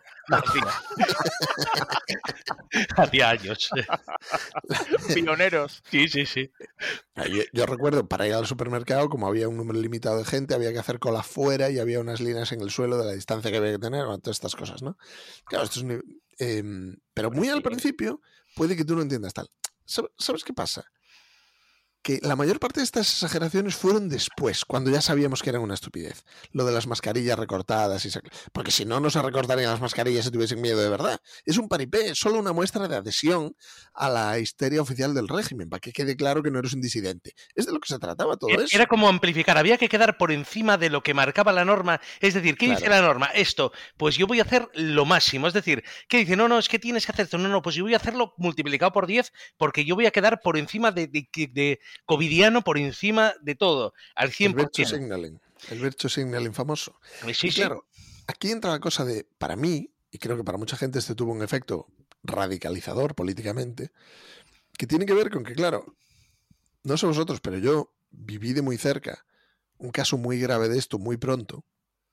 Hacía años. Pioneros. Sí. Yo recuerdo, para ir al supermercado, como había un número limitado de gente, había que hacer cola fuera y había unas líneas en el suelo de la distancia que había que tener, bueno, todas estas cosas, ¿no? Claro, esto es pero muy al principio puede que tú no entiendas tal. ¿Sabes qué pasa? Que la mayor parte de estas exageraciones fueron después, cuando ya sabíamos que eran una estupidez. Lo de las mascarillas recortadas. Porque si no se recortarían las mascarillas si tuviesen miedo de verdad. Es un paripé, es solo una muestra de adhesión a la histeria oficial del régimen, para que quede claro que no eres un disidente. Es de lo que se trataba todo eso. Era como amplificar, había que quedar por encima de lo que marcaba la norma. Es decir, ¿qué dice la norma? Esto, pues yo voy a hacer lo máximo. Es decir, ¿qué dice? No, es que tienes que hacer esto. No, pues yo voy a hacerlo multiplicado por 10 porque yo voy a quedar por encima de covidiano, por encima de todo, al 100%. El virtue signaling famoso. Sí, claro, aquí entra la cosa de, para mí, y creo que para mucha gente este tuvo un efecto radicalizador políticamente, que tiene que ver con que, claro, no sé vosotros, pero yo viví de muy cerca un caso muy grave de esto muy pronto.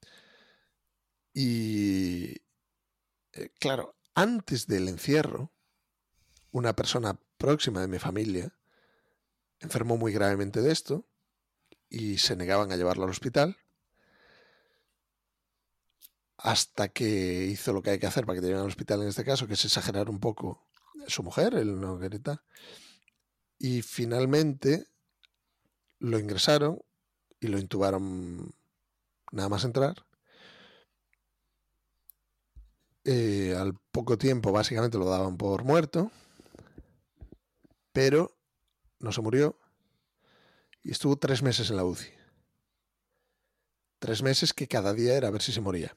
Y, claro, antes del encierro, una persona próxima de mi familia enfermó muy gravemente de esto y se negaban a llevarlo al hospital hasta que hizo lo que hay que hacer para que te lleven al hospital en este caso, que es exagerar un poco su mujer, el Noguerita, y finalmente lo ingresaron y lo intubaron nada más entrar. Al poco tiempo básicamente lo daban por muerto, pero no se murió y estuvo 3 meses en la UCI. 3 meses que cada día era a ver si se moría.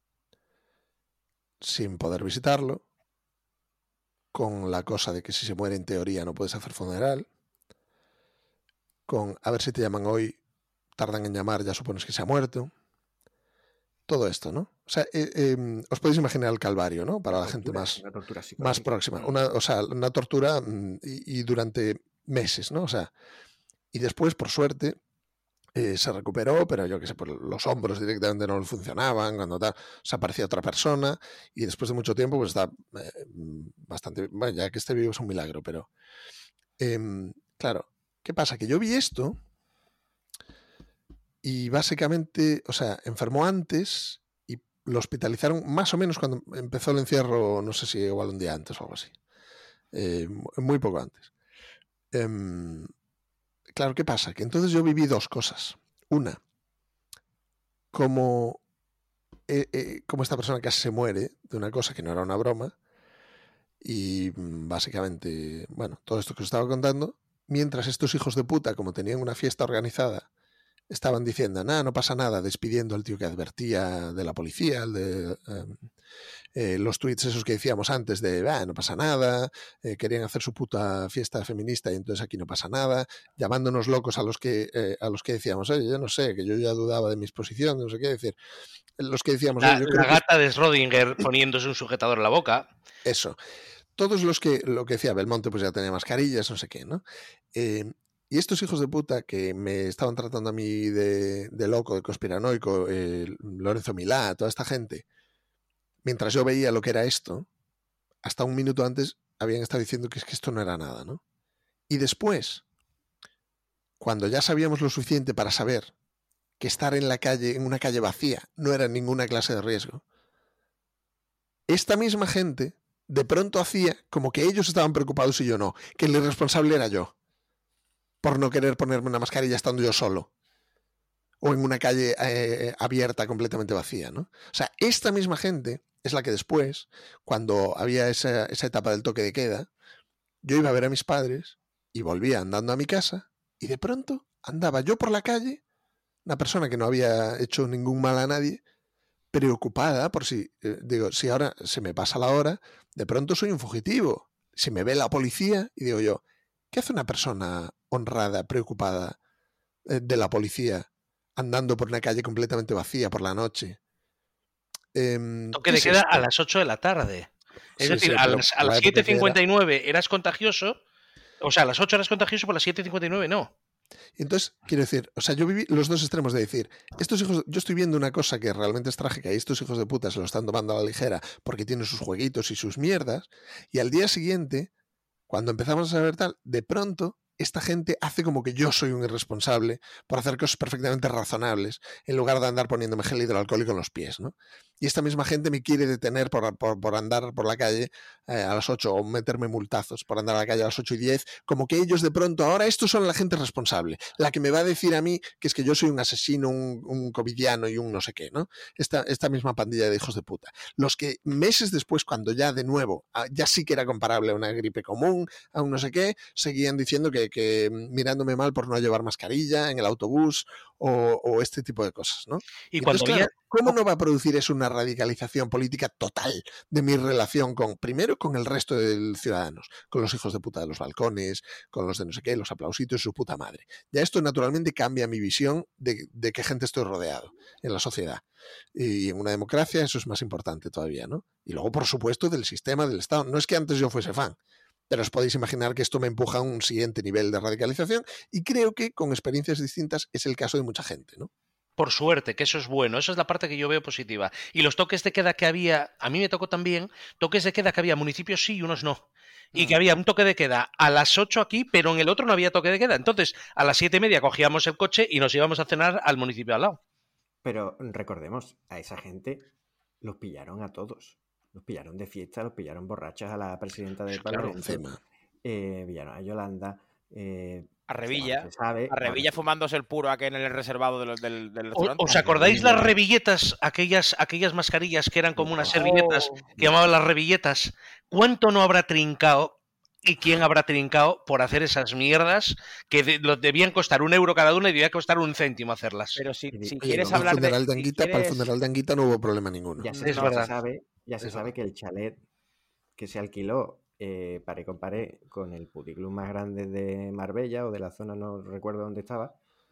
Sin poder visitarlo, con la cosa de que si se muere en teoría no puedes hacer funeral, con a ver si te llaman hoy, tardan en llamar, ya supones que se ha muerto. Todo esto, ¿no? O sea, os podéis imaginar el calvario, ¿no? Para la gente más próxima. Una tortura y durante meses, ¿no? O sea, y después, por suerte, se recuperó, pero yo qué sé, pues los hombros directamente no le funcionaban, cuando tal, se aparecía otra persona, y después de mucho tiempo, pues está bastante... Bueno, ya que esté vivo es un milagro, pero... claro, ¿qué pasa? Que yo vi esto y básicamente, o sea, enfermó antes y lo hospitalizaron más o menos cuando empezó el encierro, no sé si igual un día antes o algo así. Muy poco antes. Claro, ¿qué pasa? Que entonces yo viví 2 cosas. Una, como esta persona casi se muere de una cosa que no era una broma y básicamente, bueno, todo esto que os estaba contando, mientras estos hijos de puta, como tenían una fiesta organizada, estaban diciendo, no pasa nada, despidiendo al tío que advertía de la policía, el de los tweets esos que decíamos antes de, no pasa nada, querían hacer su puta fiesta feminista y entonces aquí no pasa nada, llamándonos locos a los que decíamos, oye, yo no sé, que yo ya dudaba de mis posiciones, no sé qué decir. Los que decíamos, la gata de Schrödinger poniéndose un sujetador en la boca. Eso. Todos lo que decía Belmonte, pues ya tenía mascarillas, no sé qué, ¿no? Y estos hijos de puta que me estaban tratando a mí de loco, de conspiranoico, Lorenzo Milá, toda esta gente, mientras yo veía lo que era esto, hasta un minuto antes habían estado diciendo que es que esto no era nada, ¿no? Y después, cuando ya sabíamos lo suficiente para saber que estar en la calle, en una calle vacía, no era ninguna clase de riesgo, esta misma gente de pronto hacía como que ellos estaban preocupados y yo no, que el irresponsable era yo. por no querer ponerme una mascarilla estando yo solo. O en una calle abierta, completamente vacía, ¿no? O sea, esta misma gente es la que después, cuando había esa etapa del toque de queda, yo iba a ver a mis padres y volvía andando a mi casa y de pronto andaba yo por la calle, una persona que no había hecho ningún mal a nadie, preocupada por si, digo, si ahora se me pasa la hora, de pronto soy un fugitivo. Si me ve la policía y digo yo, ¿qué hace una persona honrada, preocupada de la policía andando por una calle completamente vacía por la noche? Toque de queda a las 8 de la tarde. Es decir, a las 7:59 eras contagioso, o sea, a las 8 eras contagioso, por las 7:59 no. Y entonces, quiero decir, o sea, yo viví los dos extremos de decir, estos hijos, yo estoy viendo una cosa que realmente es trágica y estos hijos de puta se lo están tomando a la ligera porque tienen sus jueguitos y sus mierdas, y al día siguiente, cuando empezamos a saber tal, de pronto esta gente hace como que yo soy un irresponsable por hacer cosas perfectamente razonables en lugar de andar poniéndome gel hidroalcohólico en los pies, ¿no? Y esta misma gente me quiere detener por andar por la calle a las 8 o meterme multazos por andar a la calle a las 8:10, como que ellos de pronto, ahora estos son la gente responsable, la que me va a decir a mí que es que yo soy un asesino, un covidiano y un no sé qué, ¿no? Esta misma pandilla de hijos de puta. Los que meses después, cuando ya de nuevo, ya sí que era comparable a una gripe común, a un no sé qué, seguían diciendo que mirándome mal por no llevar mascarilla en el autobús o este tipo de cosas, ¿no? Y cuando entonces, claro, ¿cómo no va a producir eso una radicalización política total de mi relación primero con el resto de ciudadanos, con los hijos de puta de los balcones, con los de no sé qué, los aplausitos y su puta madre? Ya esto naturalmente cambia mi visión de qué gente estoy rodeado en la sociedad. Y en una democracia eso es más importante todavía, ¿no? Y luego, por supuesto, del sistema, del Estado. No es que antes yo fuese fan, pero os podéis imaginar que esto me empuja a un siguiente nivel de radicalización y creo que con experiencias distintas es el caso de mucha gente, ¿no? Por suerte, que eso es bueno. Esa es la parte que yo veo positiva. Y los toques de queda que había, a mí me tocó también, toques de queda que había municipios sí y unos no. Y que había un toque de queda a las 8 aquí, pero en el otro no había toque de queda. Entonces, a las 7:30 cogíamos el coche y nos íbamos a cenar al municipio al lado. Pero recordemos, a esa gente los pillaron a todos. Los pillaron de fiesta, los pillaron borrachas a la presidenta del Parlamento. Pillaron a Yolanda. A Revilla fumándose el puro aquí en el reservado del restaurante. ¿Os acordáis las revilletas, aquellas mascarillas que eran como unas servilletas que llamaban las revilletas? ¿Cuánto no habrá trincado y quién habrá trincado por hacer esas mierdas que debían costar €1 cada una y debía costar 1 céntimo hacerlas? Pero si quieres hablar para el funeral de Anguita no hubo problema ninguno. Ya se sabe que el chalet que se alquiló pare compare con el puticlub más grande de Marbella o de la zona, no recuerdo dónde estaba,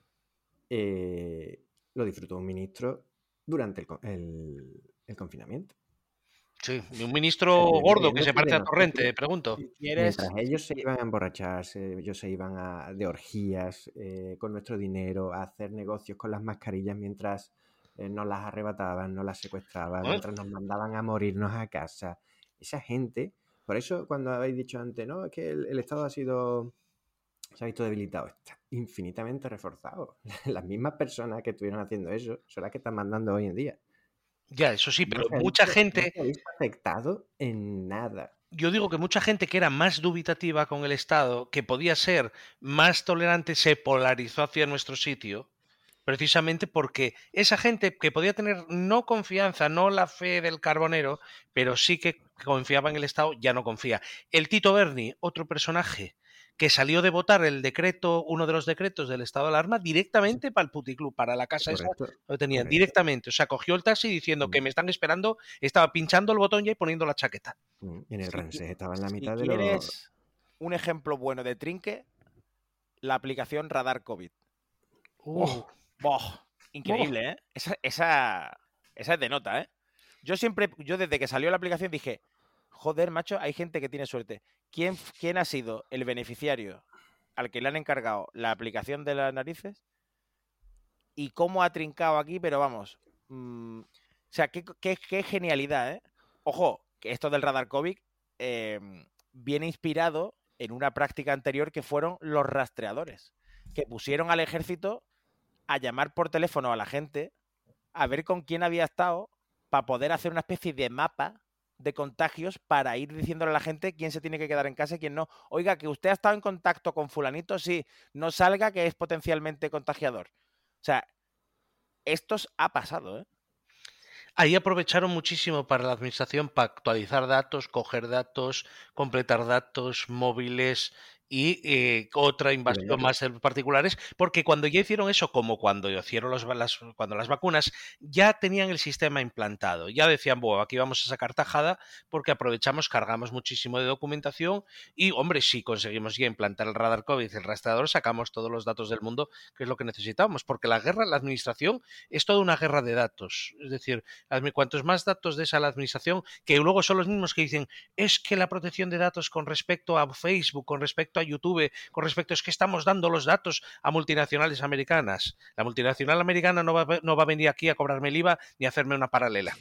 lo disfrutó un ministro durante el confinamiento. Sí, un ministro gordo que se parece a Torrente, pregunto. Mientras ellos se iban a emborracharse, ellos se iban de orgías con nuestro dinero, a hacer negocios con las mascarillas mientras nos las arrebataban, nos las secuestraban, mientras nos mandaban a morirnos a casa. Esa gente... Por eso, cuando habéis dicho antes, no, es que el Estado se ha visto debilitado, está infinitamente reforzado. Las mismas personas que estuvieron haciendo eso son las que están mandando hoy en día. Ya, eso sí, pero mucha gente... No se ha visto afectado en nada. Yo digo que mucha gente que era más dubitativa con el Estado, que podía ser más tolerante, se polarizó hacia nuestro sitio, precisamente porque esa gente que podía tener no confianza, no la fe del carbonero, pero sí que confiaba en el Estado, ya no confía. El Tito Berni, otro personaje que salió de votar el decreto, uno de los decretos del estado de alarma, directamente para el puticlub, para la casa esa, lo tenían directamente. O sea, cogió el taxi diciendo que me están esperando, estaba pinchando el botón ya y poniendo la chaqueta. Y en el Ramsés estaba en la mitad de los... un ejemplo bueno de trinque, la aplicación Radar COVID. Increíble, ¿eh? Esa es de nota, ¿eh? Yo desde que salió la aplicación dije, joder, macho, hay gente que tiene suerte. ¿Quién ha sido el beneficiario al que le han encargado la aplicación de las narices? ¿Y cómo ha trincado aquí? Pero vamos, o sea, qué genialidad, ¿eh? Ojo, que esto del Radar COVID viene inspirado en una práctica anterior que fueron los rastreadores, que pusieron al ejército a llamar por teléfono a la gente a ver con quién había estado para poder hacer una especie de mapa de contagios para ir diciéndole a la gente quién se tiene que quedar en casa y quién no. Oiga, que usted ha estado en contacto con fulanito, sí, no salga que es potencialmente contagiador. O sea, esto ha pasado, ¿eh? Ahí aprovecharon muchísimo para la administración para actualizar datos, coger datos, completar datos móviles y otra invasión más en particulares, porque cuando ya hicieron eso, como cuando hicieron cuando las vacunas, ya tenían el sistema implantado, ya decían, bueno, aquí vamos a sacar tajada porque aprovechamos, cargamos muchísimo de documentación y, hombre, si conseguimos ya implantar el radar COVID y el rastreador, sacamos todos los datos del mundo, que es lo que necesitamos, porque la administración es toda una guerra de datos, es decir, cuantos más datos des a la administración, que luego son los mismos que dicen, es que la protección de datos con respecto a Facebook, con respecto a YouTube, con respecto es que estamos dando los datos a multinacionales americanas. La multinacional americana no va a venir aquí a cobrarme el IVA ni a hacerme una paralela.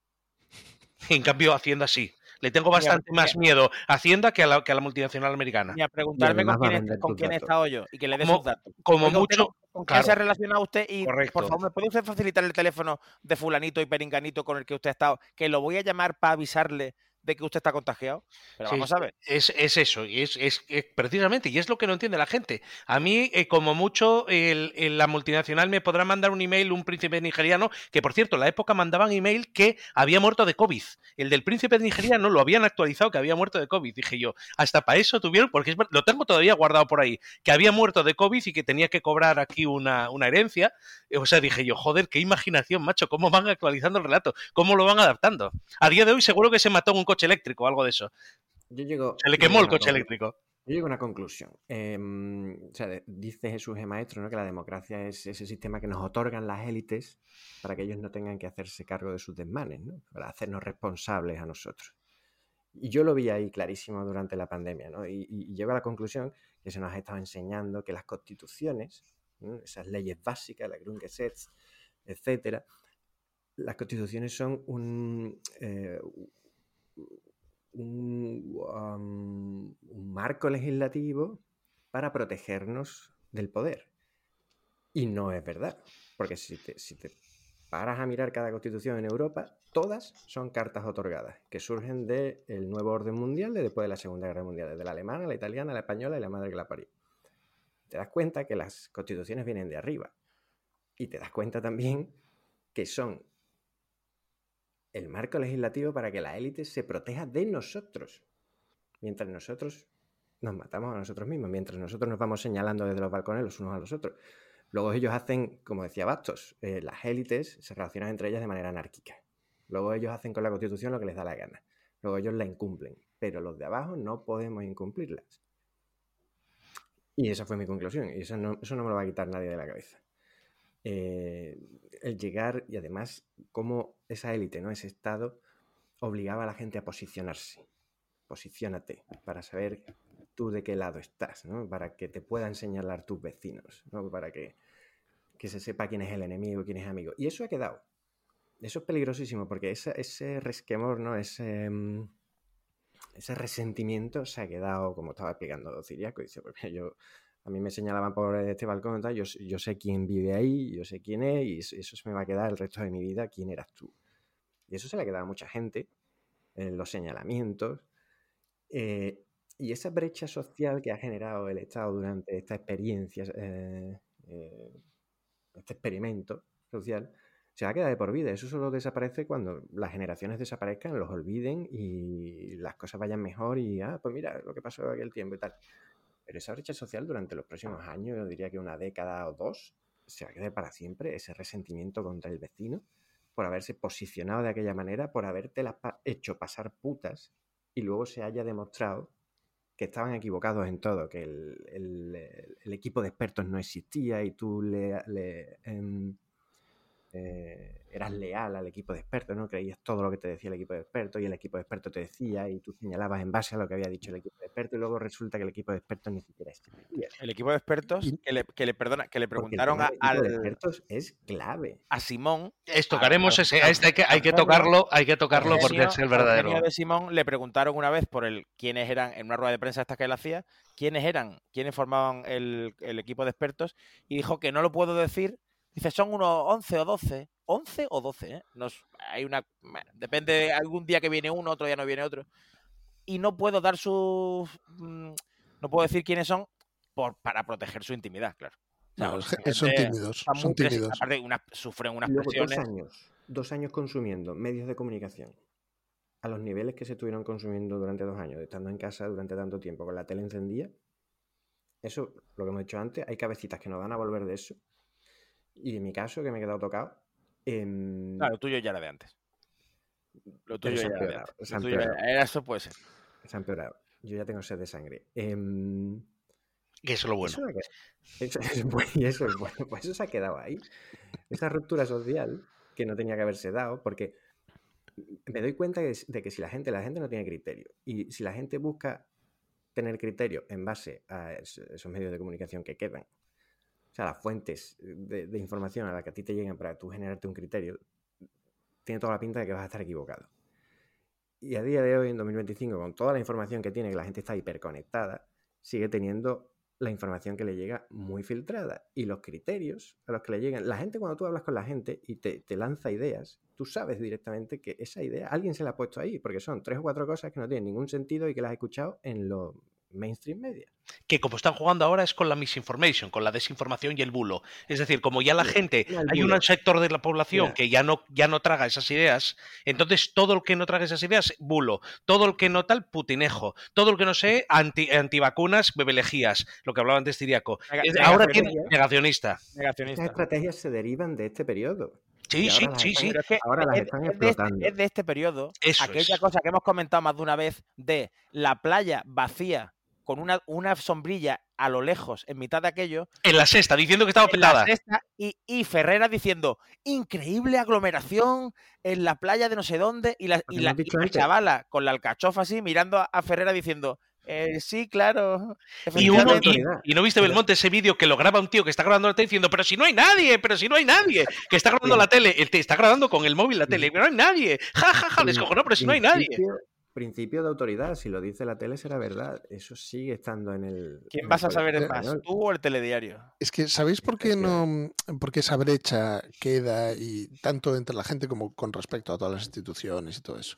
En cambio, Hacienda sí. Le tengo bastante más miedo a Hacienda que a la multinacional americana. Ni a preguntarme con quién he estado yo y que le dé sus datos. Como Oiga, mucho... ¿Con quién se ha relacionado usted? Y, correcto. por favor, ¿me puede usted facilitar el teléfono de fulanito y perenganito con el que usted ha estado? Que lo voy a llamar para avisarle de que usted está contagiado. Pero sí, vamos a ver. Es eso, y es precisamente, y es lo que no entiende la gente. A mí, como mucho, la multinacional me podrá mandar un email, un príncipe nigeriano, que por cierto, en la época mandaban email que había muerto de COVID. El del príncipe nigeriano lo habían actualizado que había muerto de COVID. Dije yo, hasta para eso tuvieron, porque lo tengo todavía guardado por ahí, que había muerto de COVID y que tenía que cobrar aquí una herencia. O sea, dije yo, joder, qué imaginación, macho, cómo van actualizando el relato, cómo lo van adaptando. A día de hoy seguro que se mató en un coche eléctrico o algo de eso. Se le quemó el coche eléctrico. Yo llego a una conclusión. O sea, dice Jesús G. Maestro, ¿no?, que la democracia es ese sistema que nos otorgan las élites para que ellos no tengan que hacerse cargo de sus desmanes, ¿no?, para hacernos responsables a nosotros. Y yo lo vi ahí clarísimo durante la pandemia, ¿no? Y llego a la conclusión que se nos ha estado enseñando que las constituciones, ¿no?, esas leyes básicas, la Grundgesetz, etcétera, las constituciones son un marco legislativo para protegernos del poder. Y no es verdad, porque si te paras a mirar cada constitución en Europa, todas son cartas otorgadas, que surgen del nuevo orden mundial de después de la Segunda Guerra Mundial, desde la alemana, la italiana, la española y la madre que la parió. Te das cuenta que las constituciones vienen de arriba. Y te das cuenta también que son el marco legislativo para que la élite se proteja de nosotros, mientras nosotros nos matamos a nosotros mismos, mientras nosotros nos vamos señalando desde los balcones los unos a los otros. Luego ellos hacen, como decía Bastos, las élites se relacionan entre ellas de manera anárquica. Luego ellos hacen con la Constitución lo que les da la gana. Luego ellos la incumplen, pero los de abajo no podemos incumplirlas. Y esa fue mi conclusión, y eso no me lo va a quitar nadie de la cabeza. El llegar, y además cómo esa élite, ¿no?, ese Estado obligaba a la gente a posicionarse. Posiciónate para saber tú de qué lado estás, ¿no?, para que te puedan señalar tus vecinos, ¿no?, para que se sepa quién es el enemigo y quién es amigo. Y eso ha quedado. Eso es peligrosísimo porque ese resquemor, ¿no?, ese resentimiento se ha quedado, como estaba explicando Ciriaco. Dice, porque a mí me señalaban por este balcón, tal, yo sé quién vive ahí, yo sé quién es, y eso se me va a quedar el resto de mi vida, quién eras tú. Y eso se le ha quedado a mucha gente, los señalamientos, y esa brecha social que ha generado el Estado durante esta experiencia, este experimento social, se va a quedar de por vida. Eso solo desaparece cuando las generaciones desaparezcan, los olviden y las cosas vayan mejor y, pues mira, lo que pasó aquel tiempo y tal. Pero esa brecha social durante los próximos años, yo diría que una década o dos, se va a quedar para siempre, ese resentimiento contra el vecino por haberse posicionado de aquella manera, por habértelas hecho pasar putas y luego se haya demostrado que estaban equivocados en todo, que el equipo de expertos no existía y tú eras leal al equipo de expertos, ¿no? Creías todo lo que te decía el equipo de expertos y el equipo de expertos te decía y tú señalabas en base a lo que había dicho el equipo de expertos y luego resulta que el equipo de expertos ni siquiera existía. El equipo de expertos que le preguntaron al equipo de expertos es clave. A Simón. Tocaremos hay que tocarlo porque es el verdadero. De Simón le preguntaron una vez por quiénes eran, en una rueda de prensa esta que él hacía, quiénes formaban el equipo de expertos, y dijo que no lo puedo decir Dice, son unos 11 o 12. 11 o 12, ¿eh? Hay depende, algún día que viene uno, otro día no viene otro. Y no puedo dar no puedo decir quiénes son para proteger su intimidad, claro. No, son tímidos. Son tímidos. Aparte, sufren unas Luego, presiones. 2 años consumiendo medios de comunicación a los niveles que se estuvieron consumiendo durante 2 años, estando en casa durante tanto tiempo, con la tele encendida. Eso, lo que hemos dicho antes, hay cabecitas que nos van a volver de eso. Y en mi caso, que me he quedado tocado... Claro, lo tuyo ya era de antes. Lo tuyo ya era de antes. Eso puede ser. Se ha empeorado. Yo ya tengo sed de sangre. Y eso es lo bueno. Eso es bueno. Pues eso se ha quedado ahí. Esa ruptura social que no tenía que haberse dado, porque me doy cuenta de que si la gente no tiene criterio, y si la gente busca tener criterio en base a esos medios de comunicación que quedan, o sea, las fuentes de información a las que a ti te llegan para tú generarte un criterio, tiene toda la pinta de que vas a estar equivocado. Y a día de hoy, en 2025, con toda la información que tiene, que la gente está hiperconectada, sigue teniendo la información que le llega muy filtrada. Y los criterios a los que le llegan... La gente, cuando tú hablas con la gente y te lanza ideas, tú sabes directamente que esa idea alguien se la ha puesto ahí, porque son 3 o 4 cosas que no tienen ningún sentido y que las has escuchado en los mainstream media. Que como están jugando ahora es con la misinformation, con la desinformación y el bulo. Es decir, como ya la gente, hay un sector de la población que ya no traga esas ideas, entonces todo el que no traga esas ideas, bulo. Todo el que no tal, putinejo. Todo el que no sé, antivacunas, bebelejías. Lo que hablaba antes Tiriaco. Ahora tiene negacionista. Estas estrategias se derivan de este periodo. Sí. Pero es que ahora las están explotando. Es de este periodo, Eso aquella cosa que hemos comentado más de una vez, de la playa vacía con una sombrilla a lo lejos en mitad de aquello. En la sexta, diciendo que estaba pelada. Y Ferreras diciendo, increíble aglomeración en la playa de no sé dónde, y la chavala con la alcachofa así mirando a Ferreras diciendo... sí, claro. Y no viste Belmonte ese vídeo que lo graba un tío que está grabando la tele diciendo, pero si no hay nadie, que está grabando la tele, él te está grabando con el móvil la tele, pero no hay nadie, ja, descojonó, pero si no hay nadie. Principio de autoridad, si lo dice la tele será verdad, eso sigue estando en el... ¿Quién vas a saber más, tú o el telediario? Es que, ¿sabéis por qué por qué esa brecha queda, y tanto entre la gente como con respecto a todas las instituciones y todo eso?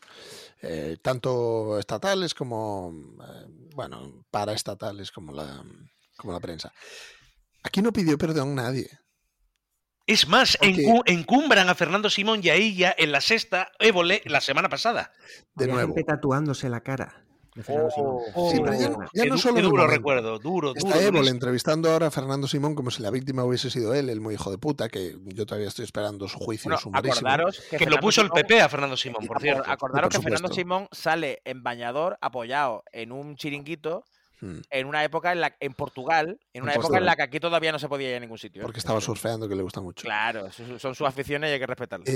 Tanto estatales como, paraestatales como la prensa. Aquí no pidió perdón nadie. Es más, encumbran a Fernando Simón y a ella en la sexta Évole la semana pasada. De nuevo. Gente tatuándose la cara de Fernando Simón. Sí, pero ya no solo duro recuerdo, duro. Está Évole entrevistando ahora a Fernando Simón como si la víctima hubiese sido él, el muy hijo de puta, que yo todavía estoy esperando su juicio sumarísimo. Que lo puso el PP a Fernando Simón, por cierto. Acordaros que Fernando Simón sale en bañador apoyado en un chiringuito en una época en Portugal, en la que aquí todavía no se podía ir a ningún sitio. Porque estaba surfeando, que le gusta mucho. Claro, son sus aficiones y hay que respetarlas.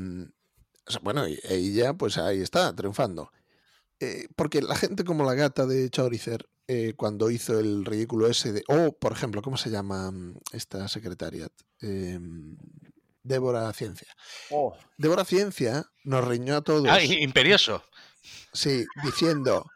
Ella pues ahí está, triunfando. Porque la gente como la gata de Chauricer, cuando hizo el ridículo ese de... por ejemplo, ¿cómo se llama esta secretaria? Débora Ciencia. Débora Ciencia nos riñó a todos... Imperioso. Sí, diciendo...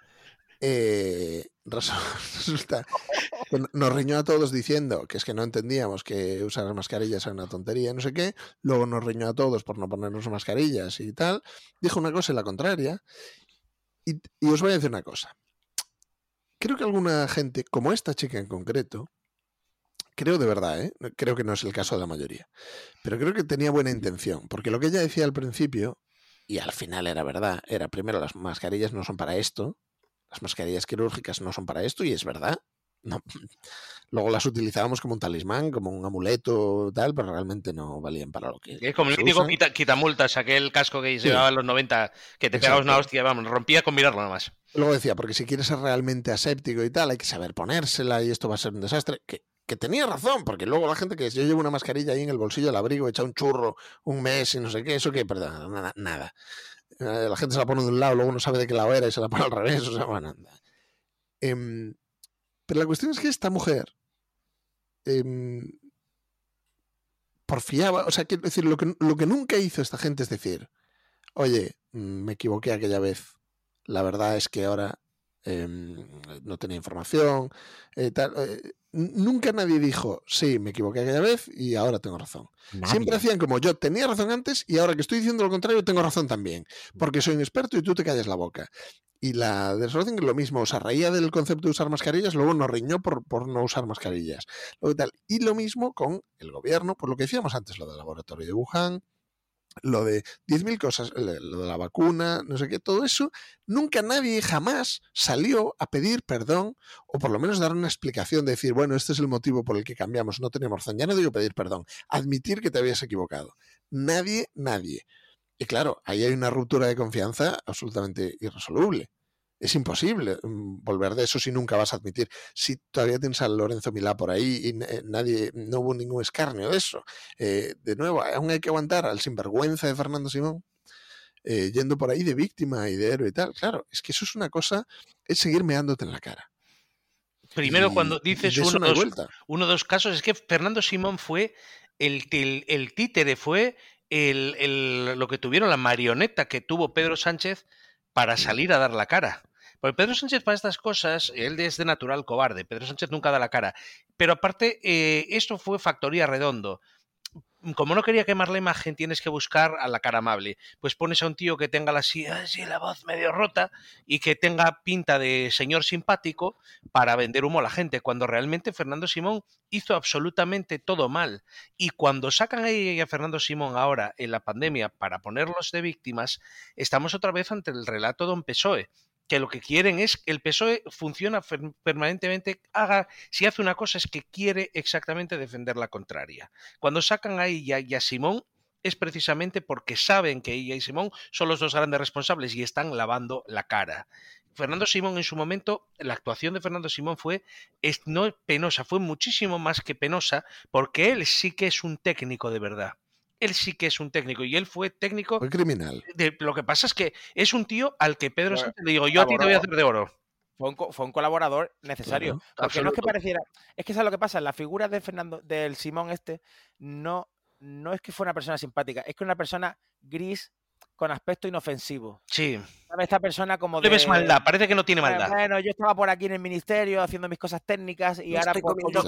resulta que nos riñó a todos diciendo que es que no entendíamos que usar las mascarillas era una tontería, no sé qué. Luego nos riñó a todos por no ponernos mascarillas y tal. Dijo una cosa y la contraria. Y os voy a decir una cosa. Creo que alguna gente, como esta chica en concreto, creo de verdad, creo que no es el caso de la mayoría, pero creo que tenía buena intención, porque lo que ella decía al principio, y al final era verdad, era primero, las mascarillas no son para esto. Las mascarillas quirúrgicas no son para esto, y es verdad. No. Luego las utilizábamos como un talismán, como un amuleto, tal, pero realmente no valían para lo que... Es como el mítico quitamultas, aquel casco que se llevaba en los 90, que te pegabas una hostia, rompía con mirarlo nada más. Luego decía, porque si quieres ser realmente aséptico y tal, hay que saber ponérsela y esto va a ser un desastre. Que tenía razón, porque luego la gente que yo llevo una mascarilla ahí en el bolsillo del abrigo, echa un churro un mes y no sé qué, eso que, perdón, nada. La gente se la pone de un lado, luego no sabe de qué lado era y se la pone al revés, o sea, bueno, anda. Pero la cuestión es que esta mujer porfiaba, o sea, quiero decir, lo que nunca hizo esta gente es decir, oye, me equivoqué aquella vez, la verdad es que ahora no tenía información, tal. Nunca nadie dijo, sí, me equivoqué aquella vez y ahora tengo razón. Siempre hacían como, yo tenía razón antes y ahora que estoy diciendo lo contrario tengo razón también, porque soy un experto y tú te callas la boca. Y la de Schrödinger lo mismo, se reía del concepto de usar mascarillas, luego nos riñó por no usar mascarillas. Y lo mismo con el gobierno, por lo que decíamos antes, lo del laboratorio de Wuhan, lo de 10.000 cosas, lo de la vacuna, no sé qué, todo eso, nunca nadie jamás salió a pedir perdón o por lo menos dar una explicación de decir, bueno, este es el motivo por el que cambiamos, no tenemos razón. Ya no digo pedir perdón, admitir que te habías equivocado. Nadie. Y claro, ahí hay una ruptura de confianza absolutamente irresoluble. Es imposible volver de eso si nunca vas a admitir. Si todavía tienes a Lorenzo Milá por ahí y no hubo ningún escarnio de eso. De nuevo, aún hay que aguantar al sinvergüenza de Fernando Simón yendo por ahí de víctima y de héroe y tal. Claro, es que eso es una cosa, es seguir meándote en la cara. Primero, cuando dices uno de los casos, es que Fernando Simón fue el títere, fue lo que tuvieron, la marioneta que tuvo Pedro Sánchez para salir a dar la cara. Porque Pedro Sánchez para estas cosas, él es de natural cobarde, Pedro Sánchez nunca da la cara. Pero aparte, esto fue factoría Redondo. Como no quería quemar la imagen, tienes que buscar a la cara amable. Pues pones a un tío que tenga así la voz medio rota y que tenga pinta de señor simpático para vender humo a la gente, cuando realmente Fernando Simón hizo absolutamente todo mal. Y cuando sacan a Fernando Simón ahora en la pandemia para ponerlos de víctimas, estamos otra vez ante el relato Don PSOE, que lo que quieren es que el PSOE funciona permanentemente, si hace una cosa es que quiere exactamente defender la contraria. Cuando sacan a ella y a Simón es precisamente porque saben que ella y Simón son los dos grandes responsables y están lavando la cara. Fernando Simón en su momento, la actuación de Fernando Simón fue no penosa, fue muchísimo más que penosa, porque él sí que es un técnico de verdad. Él sí que es un técnico y él fue técnico. Fue criminal. Lo que pasa es que es un tío al que Pedro Sánchez le digo, yo a ti te voy a hacer de oro. Fue un colaborador necesario. Claro, porque no es que pareciera. Es que ¿sabes lo que pasa? La figura de del Simón no es que fuera una persona simpática, es que una persona gris con aspecto inofensivo. Sí. ¿Sabes? Esta persona como de... Le ves maldad, parece que no tiene maldad. Bueno, yo estaba por aquí en el ministerio haciendo mis cosas técnicas y ahora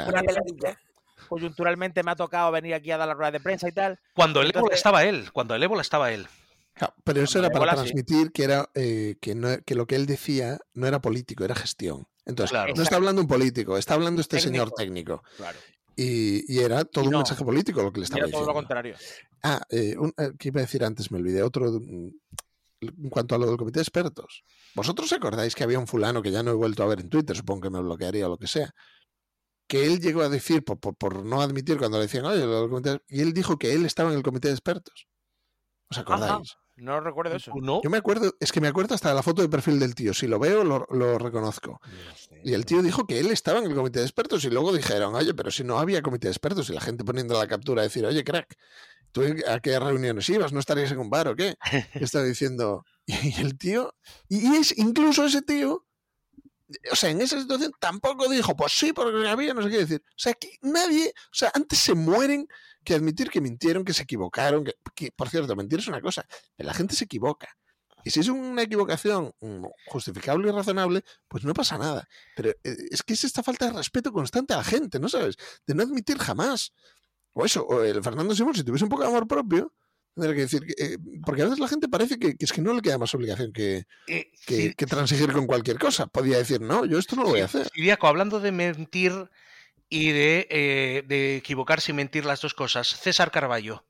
coyunturalmente me ha tocado venir aquí a dar la rueda de prensa y tal. Cuando el ébola estaba él. Claro, pero eso era para transmitir que era que lo que él decía no era político, era gestión. Entonces, no está hablando un político, está hablando este señor técnico. Claro. Y era todo un mensaje político lo que le estaba diciendo. Todo lo contrario. ¿Qué iba a decir antes? Me olvidé. Otro, en cuanto a lo del comité de expertos. ¿Vosotros acordáis que había un fulano que ya no he vuelto a ver en Twitter, supongo que me bloquearía o lo que sea, que él llegó a decir, por no admitir cuando le decían, oye, y él dijo que él estaba en el comité de expertos? ¿Os acordáis? Ajá. No recuerdo eso. ¿No? Yo me acuerdo, es que me acuerdo hasta de la foto de perfil del tío. Si lo veo, lo reconozco. No sé. Y el tío dijo que él estaba en el comité de expertos y luego dijeron, oye, pero si no había comité de expertos, y la gente poniendo la captura a decir, oye, crack, ¿tú a qué reuniones ibas? ¿No estarías en un bar o qué? Estaba diciendo, y el tío, y es incluso ese tío, o sea, en esa situación tampoco dijo, pues sí, porque había no sé qué decir. O sea, que nadie, o sea, antes se mueren que admitir que mintieron, que se equivocaron, que por cierto, mentir es una cosa, pero la gente se equivoca. Y si es una equivocación justificable y razonable, pues no pasa nada. Pero es que es esta falta de respeto constante a la gente, ¿no sabes? De no admitir jamás. O eso, o el Fernando Simón, si tuviese un poco de amor propio, tendría que decir, porque a veces la gente parece que es que no le queda más obligación que transigir con cualquier cosa. Podía decir, no, yo esto no lo voy a hacer. Diaco, hablando de mentir y de equivocarse y mentir, las dos cosas, César Carballo.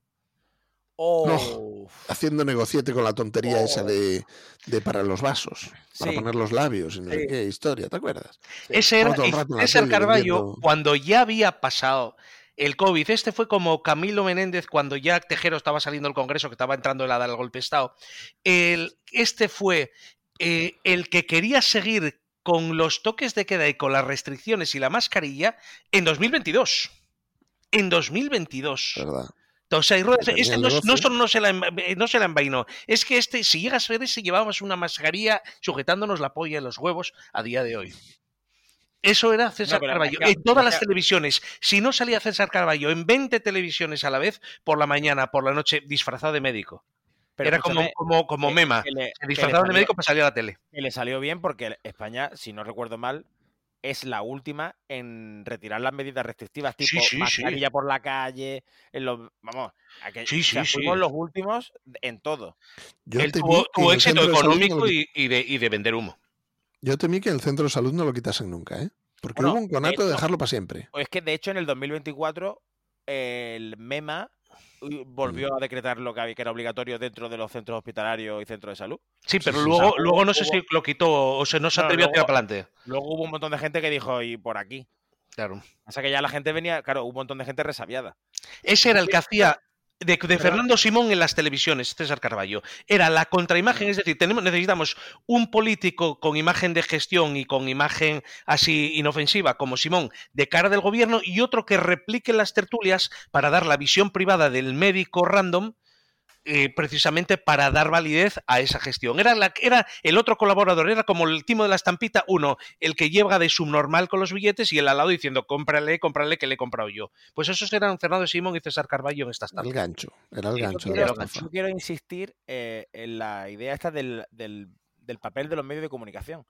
No, haciendo negociete con la tontería esa de para los vasos, para poner los labios y no sé qué historia, ¿te acuerdas? Ese era César Carballo cuando ya había pasado el COVID. Este fue como Camilo Menéndez cuando ya Tejero estaba saliendo del Congreso, que estaba entrando él a dar el golpe de Estado. Este fue el que quería seguir con los toques de queda y con las restricciones y la mascarilla en 2022. En 2022. ¿Verdad? O sea, este no solo no se la envainó, es que si llegas a ver ese, llevábamos una mascarilla sujetándonos la polla en los huevos a día de hoy. Eso era César Carballo. En todas las televisiones. Si no salía César Carballo en 20 televisiones a la vez, por la mañana, por la noche, disfrazado de médico. Pero Era escúchame, como que- Mema. que le- Se que le disfrazaban de salió- médico para salir a la tele. que le salió bien porque España, si no recuerdo mal, es la última en retirar las medidas restrictivas, Sí, tipo sí, sí. mascarilla por la calle, vamos, Sí, o sea, sí, fuimos sí. los últimos en todo. Yo Él temí que tuvo el éxito centro de salud no económico lo y de vender humo. Yo temí que el centro de salud no lo quitasen nunca, ¿eh? Porque Bueno, hubo un conato de hecho, dejarlo para siempre. es que de hecho en el 2024 el MEMA volvió a decretar lo que era obligatorio dentro de los centros hospitalarios y centros de salud. Sí, pero sí, luego no sé hubo- si lo quitó o se no se No, atrevió a tirar luego- para adelante. Luego hubo un montón de gente que dijo, y por aquí. Claro. O sea que ya la gente venía, claro, hubo un montón de gente resabiada. Ese era el que hacía de Perdón. Fernando Simón en las televisiones, César Carballo. Era la contraimagen, es decir, necesitamos un político con imagen de gestión y con imagen así inofensiva como Simón de cara del gobierno y otro que replique las tertulias para dar la visión privada del médico random. Precisamente para dar validez a esa gestión. Era el otro colaborador, era como el timo de la estampita, uno, el que lleva de subnormal con los billetes y el al lado diciendo, cómprale que le he comprado yo. Pues esos eran Fernando Simón y César Carballo en estas El tardes. gancho. Era el gancho de Yo la quiero, estafa. yo quiero insistir en la idea esta del papel de los medios de comunicación.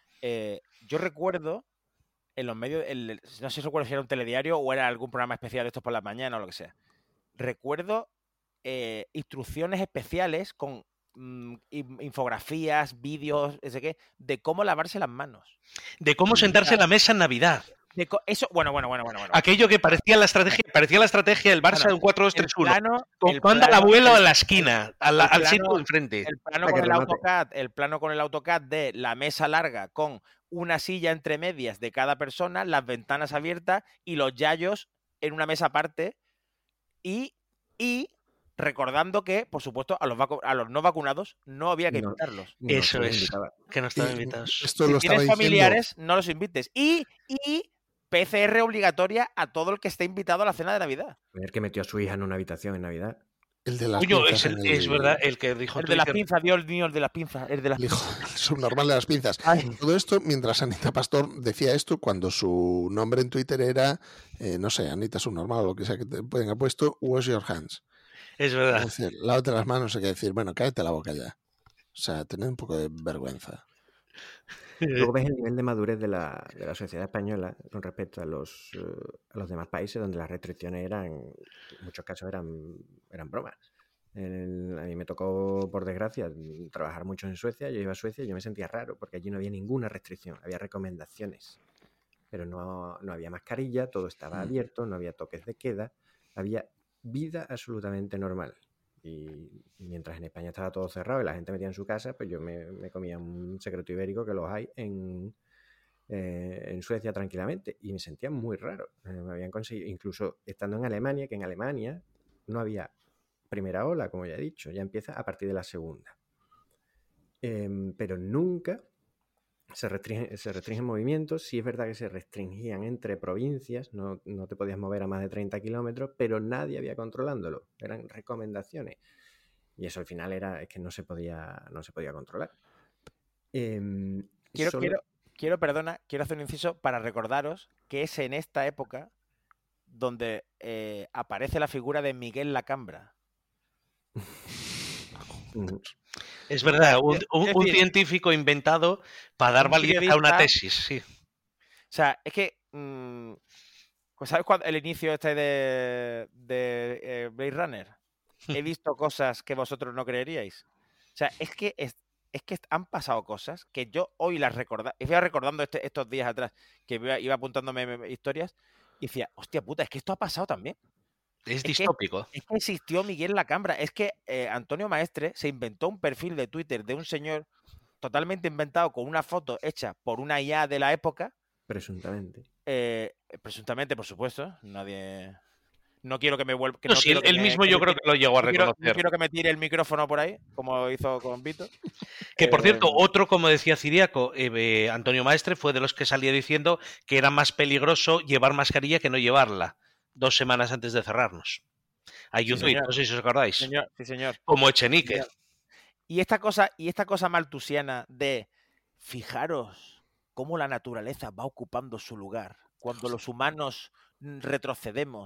Yo recuerdo en los medios, no sé si recuerdo si era un telediario o era algún programa especial de estos por la mañana o lo que sea. Recuerdo instrucciones especiales con infografías, vídeos, ese qué, de cómo lavarse las manos. De cómo sentarse en la mesa en Navidad. Eso, bueno. Aquello que parecía la estrategia del Barça de un 4-2-3-1. Manda al abuelo a la esquina, al sitio de enfrente. El plano Para con que el remate. AutoCAD, el plano con el AutoCAD de la mesa larga con una silla entre medias de cada persona, las ventanas abiertas y los yayos en una mesa aparte y recordando que, por supuesto, a los no vacunados no había que No. invitarlos. No Eso se les es, invitaba. que no estaban Y invitados. esto Si lo estaba tienes diciendo familiares, no los invites. Y PCR obligatoria a todo el que esté invitado a la cena de Navidad. El que metió a su hija en una habitación en Navidad. el de las Coño, pinzas. es verdad, el que dijo El de las Twitter. pinzas, Dios mío, el de las pinzas. El de las El hijo, el subnormal de las pinzas. Ay. Todo esto mientras Anita Pastor decía esto cuando su nombre en Twitter era, no sé, Anita Subnormal o lo que sea que te pueden haber puesto, wash your hands. Es Es verdad. decir, lávate las manos, hay que decir, bueno, cállate la boca ya. O sea, tened un poco de vergüenza. Luego ves el nivel de madurez de la sociedad española con respecto a los demás países donde las restricciones en muchos casos eran bromas. A mí me tocó, por desgracia, trabajar mucho en Suecia. Yo iba a Suecia y yo me sentía raro porque allí no había ninguna restricción, había recomendaciones. Pero no había mascarilla, todo estaba abierto, no había toques de queda, había vida absolutamente normal. Y mientras en España estaba todo cerrado y la gente metía en su casa, pues yo me comía un secreto ibérico que los hay en Suecia tranquilamente. Y me sentía muy raro. Me habían conseguido, incluso estando en Alemania, que en Alemania no había primera ola, como ya he dicho, ya empieza a partir de la segunda. Pero nunca se restringen movimientos. Sí es verdad que se restringían entre provincias, no te podías mover a más de 30 kilómetros, pero nadie había controlándolo. Eran recomendaciones. Y eso al final es que no se podía controlar. Quiero hacer un inciso para recordaros que es en esta época donde aparece la figura de Miguel Lacambra. Es verdad, un decir, científico inventado para dar un validez a una periodista- tesis, sí. O sea, es que ¿sabes cuál el inicio este de Blade Runner? He visto cosas que vosotros no creeríais. O sea, es que han pasado cosas que yo hoy las recordaba. Iba recordando estos días atrás que iba apuntándome historias y decía, hostia puta, es que esto ha pasado también. Es que- distópico. Es que existió Miguel Lacambra. Es que Antonio Maestre se inventó un perfil de Twitter de un señor totalmente inventado con una foto hecha por una IA de la época. Presuntamente. Presuntamente, por supuesto. Nadie. No quiero que me vuelva. No, sí, él mismo yo creo que lo llegó a reconocer. No quiero que me tire el micrófono por ahí, como hizo con Vito. Que por cierto, otro, como decía Ciriaco, Antonio Maestre, fue de los que salía diciendo que era más peligroso llevar mascarilla que no llevarla 2 semanas antes de cerrarnos. Hay un tuit, no sé si os acordáis. Sí, señor. Como Echenique. Señor. Y esta cosa maltusiana de fijaros cómo la naturaleza va ocupando su lugar cuando los humanos retrocedemos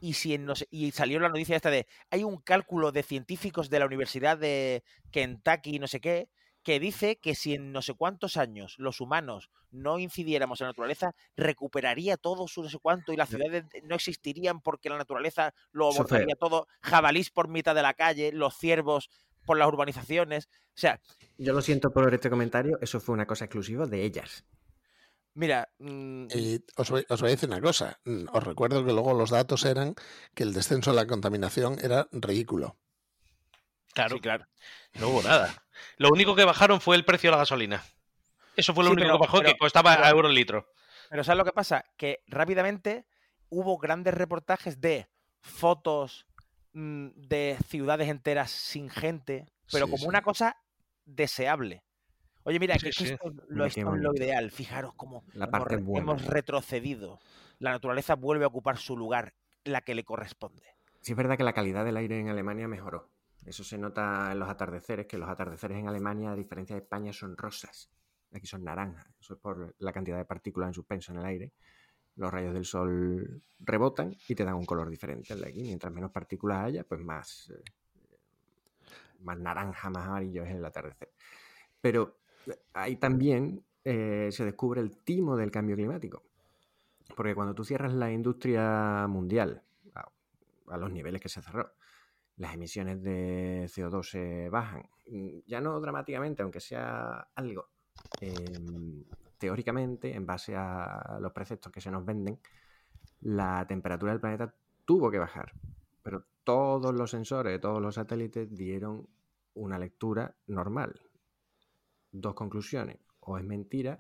y salió la noticia esta de hay un cálculo de científicos de la Universidad de Kentucky, no sé qué, que dice que si en no sé cuántos años los humanos no incidiéramos en la naturaleza, recuperaría todo su no sé cuánto y las ciudades no existirían porque la naturaleza lo abordaría todo, jabalís por mitad de la calle, los ciervos por las urbanizaciones. O sea, yo lo siento por este comentario, eso fue una cosa exclusiva de ellas. Mira, os voy a decir una cosa. Os recuerdo que luego los datos eran que el descenso de la contaminación era ridículo. Claro, sí, claro. No hubo nada. Lo único que bajaron fue el precio de la gasolina. Eso fue lo único que bajó, que costaba a euro el litro. Pero ¿sabes lo que pasa? Que rápidamente hubo grandes reportajes de fotos de ciudades enteras sin gente, pero como una cosa deseable. Oye, mira, que esto es lo ideal. Fijaros cómo hemos retrocedido. La naturaleza vuelve a ocupar su lugar, la que le corresponde. Sí, es verdad que la calidad del aire en Alemania mejoró. Eso se nota en los atardeceres, que los atardeceres en Alemania, a diferencia de España, son rosas. Aquí son naranjas. Eso es por la cantidad de partículas en suspenso en el aire. Los rayos del sol rebotan y te dan un color diferente al de aquí. Mientras menos partículas haya, pues más naranja, más amarillo es el atardecer. Pero ahí también se descubre el timo del cambio climático. Porque cuando tú cierras la industria mundial a los niveles que se cerró, las emisiones de CO2 se bajan. Ya no dramáticamente, aunque sea algo. Teóricamente, en base a los preceptos que se nos venden, la temperatura del planeta tuvo que bajar. Pero todos los sensores, todos los satélites dieron una lectura normal. Dos conclusiones. O es mentira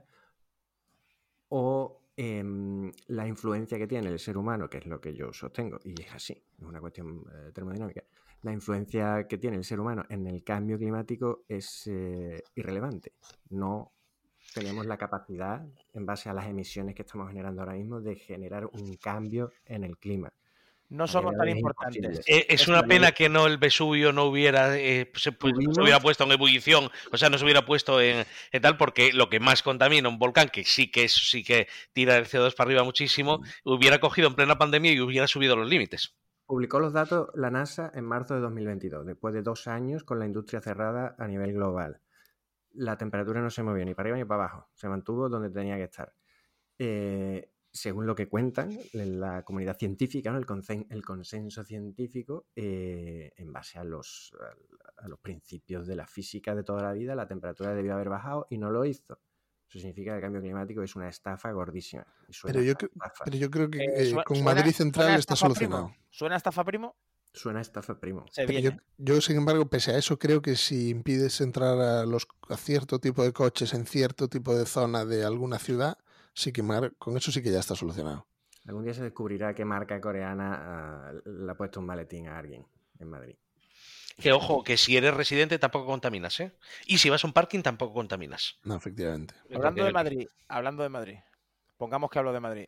o la influencia que tiene el ser humano, que es lo que yo sostengo, y es así, es una cuestión termodinámica, la influencia que tiene el ser humano en el cambio climático es irrelevante. No tenemos la capacidad, en base a las emisiones que estamos generando ahora mismo, de generar un cambio en el clima. No somos tan importantes. Es una pena que el Vesubio no hubiera se hubiera puesto en ebullición, o sea, no se hubiera puesto en tal, porque lo que más contamina un volcán, que sí que tira el CO2 para arriba muchísimo, hubiera cogido en plena pandemia y hubiera subido los límites. Publicó los datos la NASA en marzo de 2022, después de 2 años con la industria cerrada a nivel global. La temperatura no se movió ni para arriba ni para abajo, se mantuvo donde tenía que estar. Según lo que cuentan en la comunidad científica, ¿no? el consenso científico, en base a los principios de la física de toda la vida, la temperatura debió haber bajado y no lo hizo. Eso significa que el cambio climático es una estafa gordísima. Pero yo creo que con Madrid Central está solucionado. ¿Suena a estafa, primo? Suena a estafa, primo. Yo, sin embargo, pese a eso, creo que si impides entrar a cierto tipo de coches en cierto tipo de zona de alguna ciudad, sí que con eso sí que ya está solucionado. Algún día se descubrirá qué marca coreana le ha puesto un maletín a alguien en Madrid. Que ojo, que si eres residente tampoco contaminas, ¿eh? Y si vas a un parking tampoco contaminas. No, efectivamente. Hablando de Madrid, pongamos que hablo de Madrid.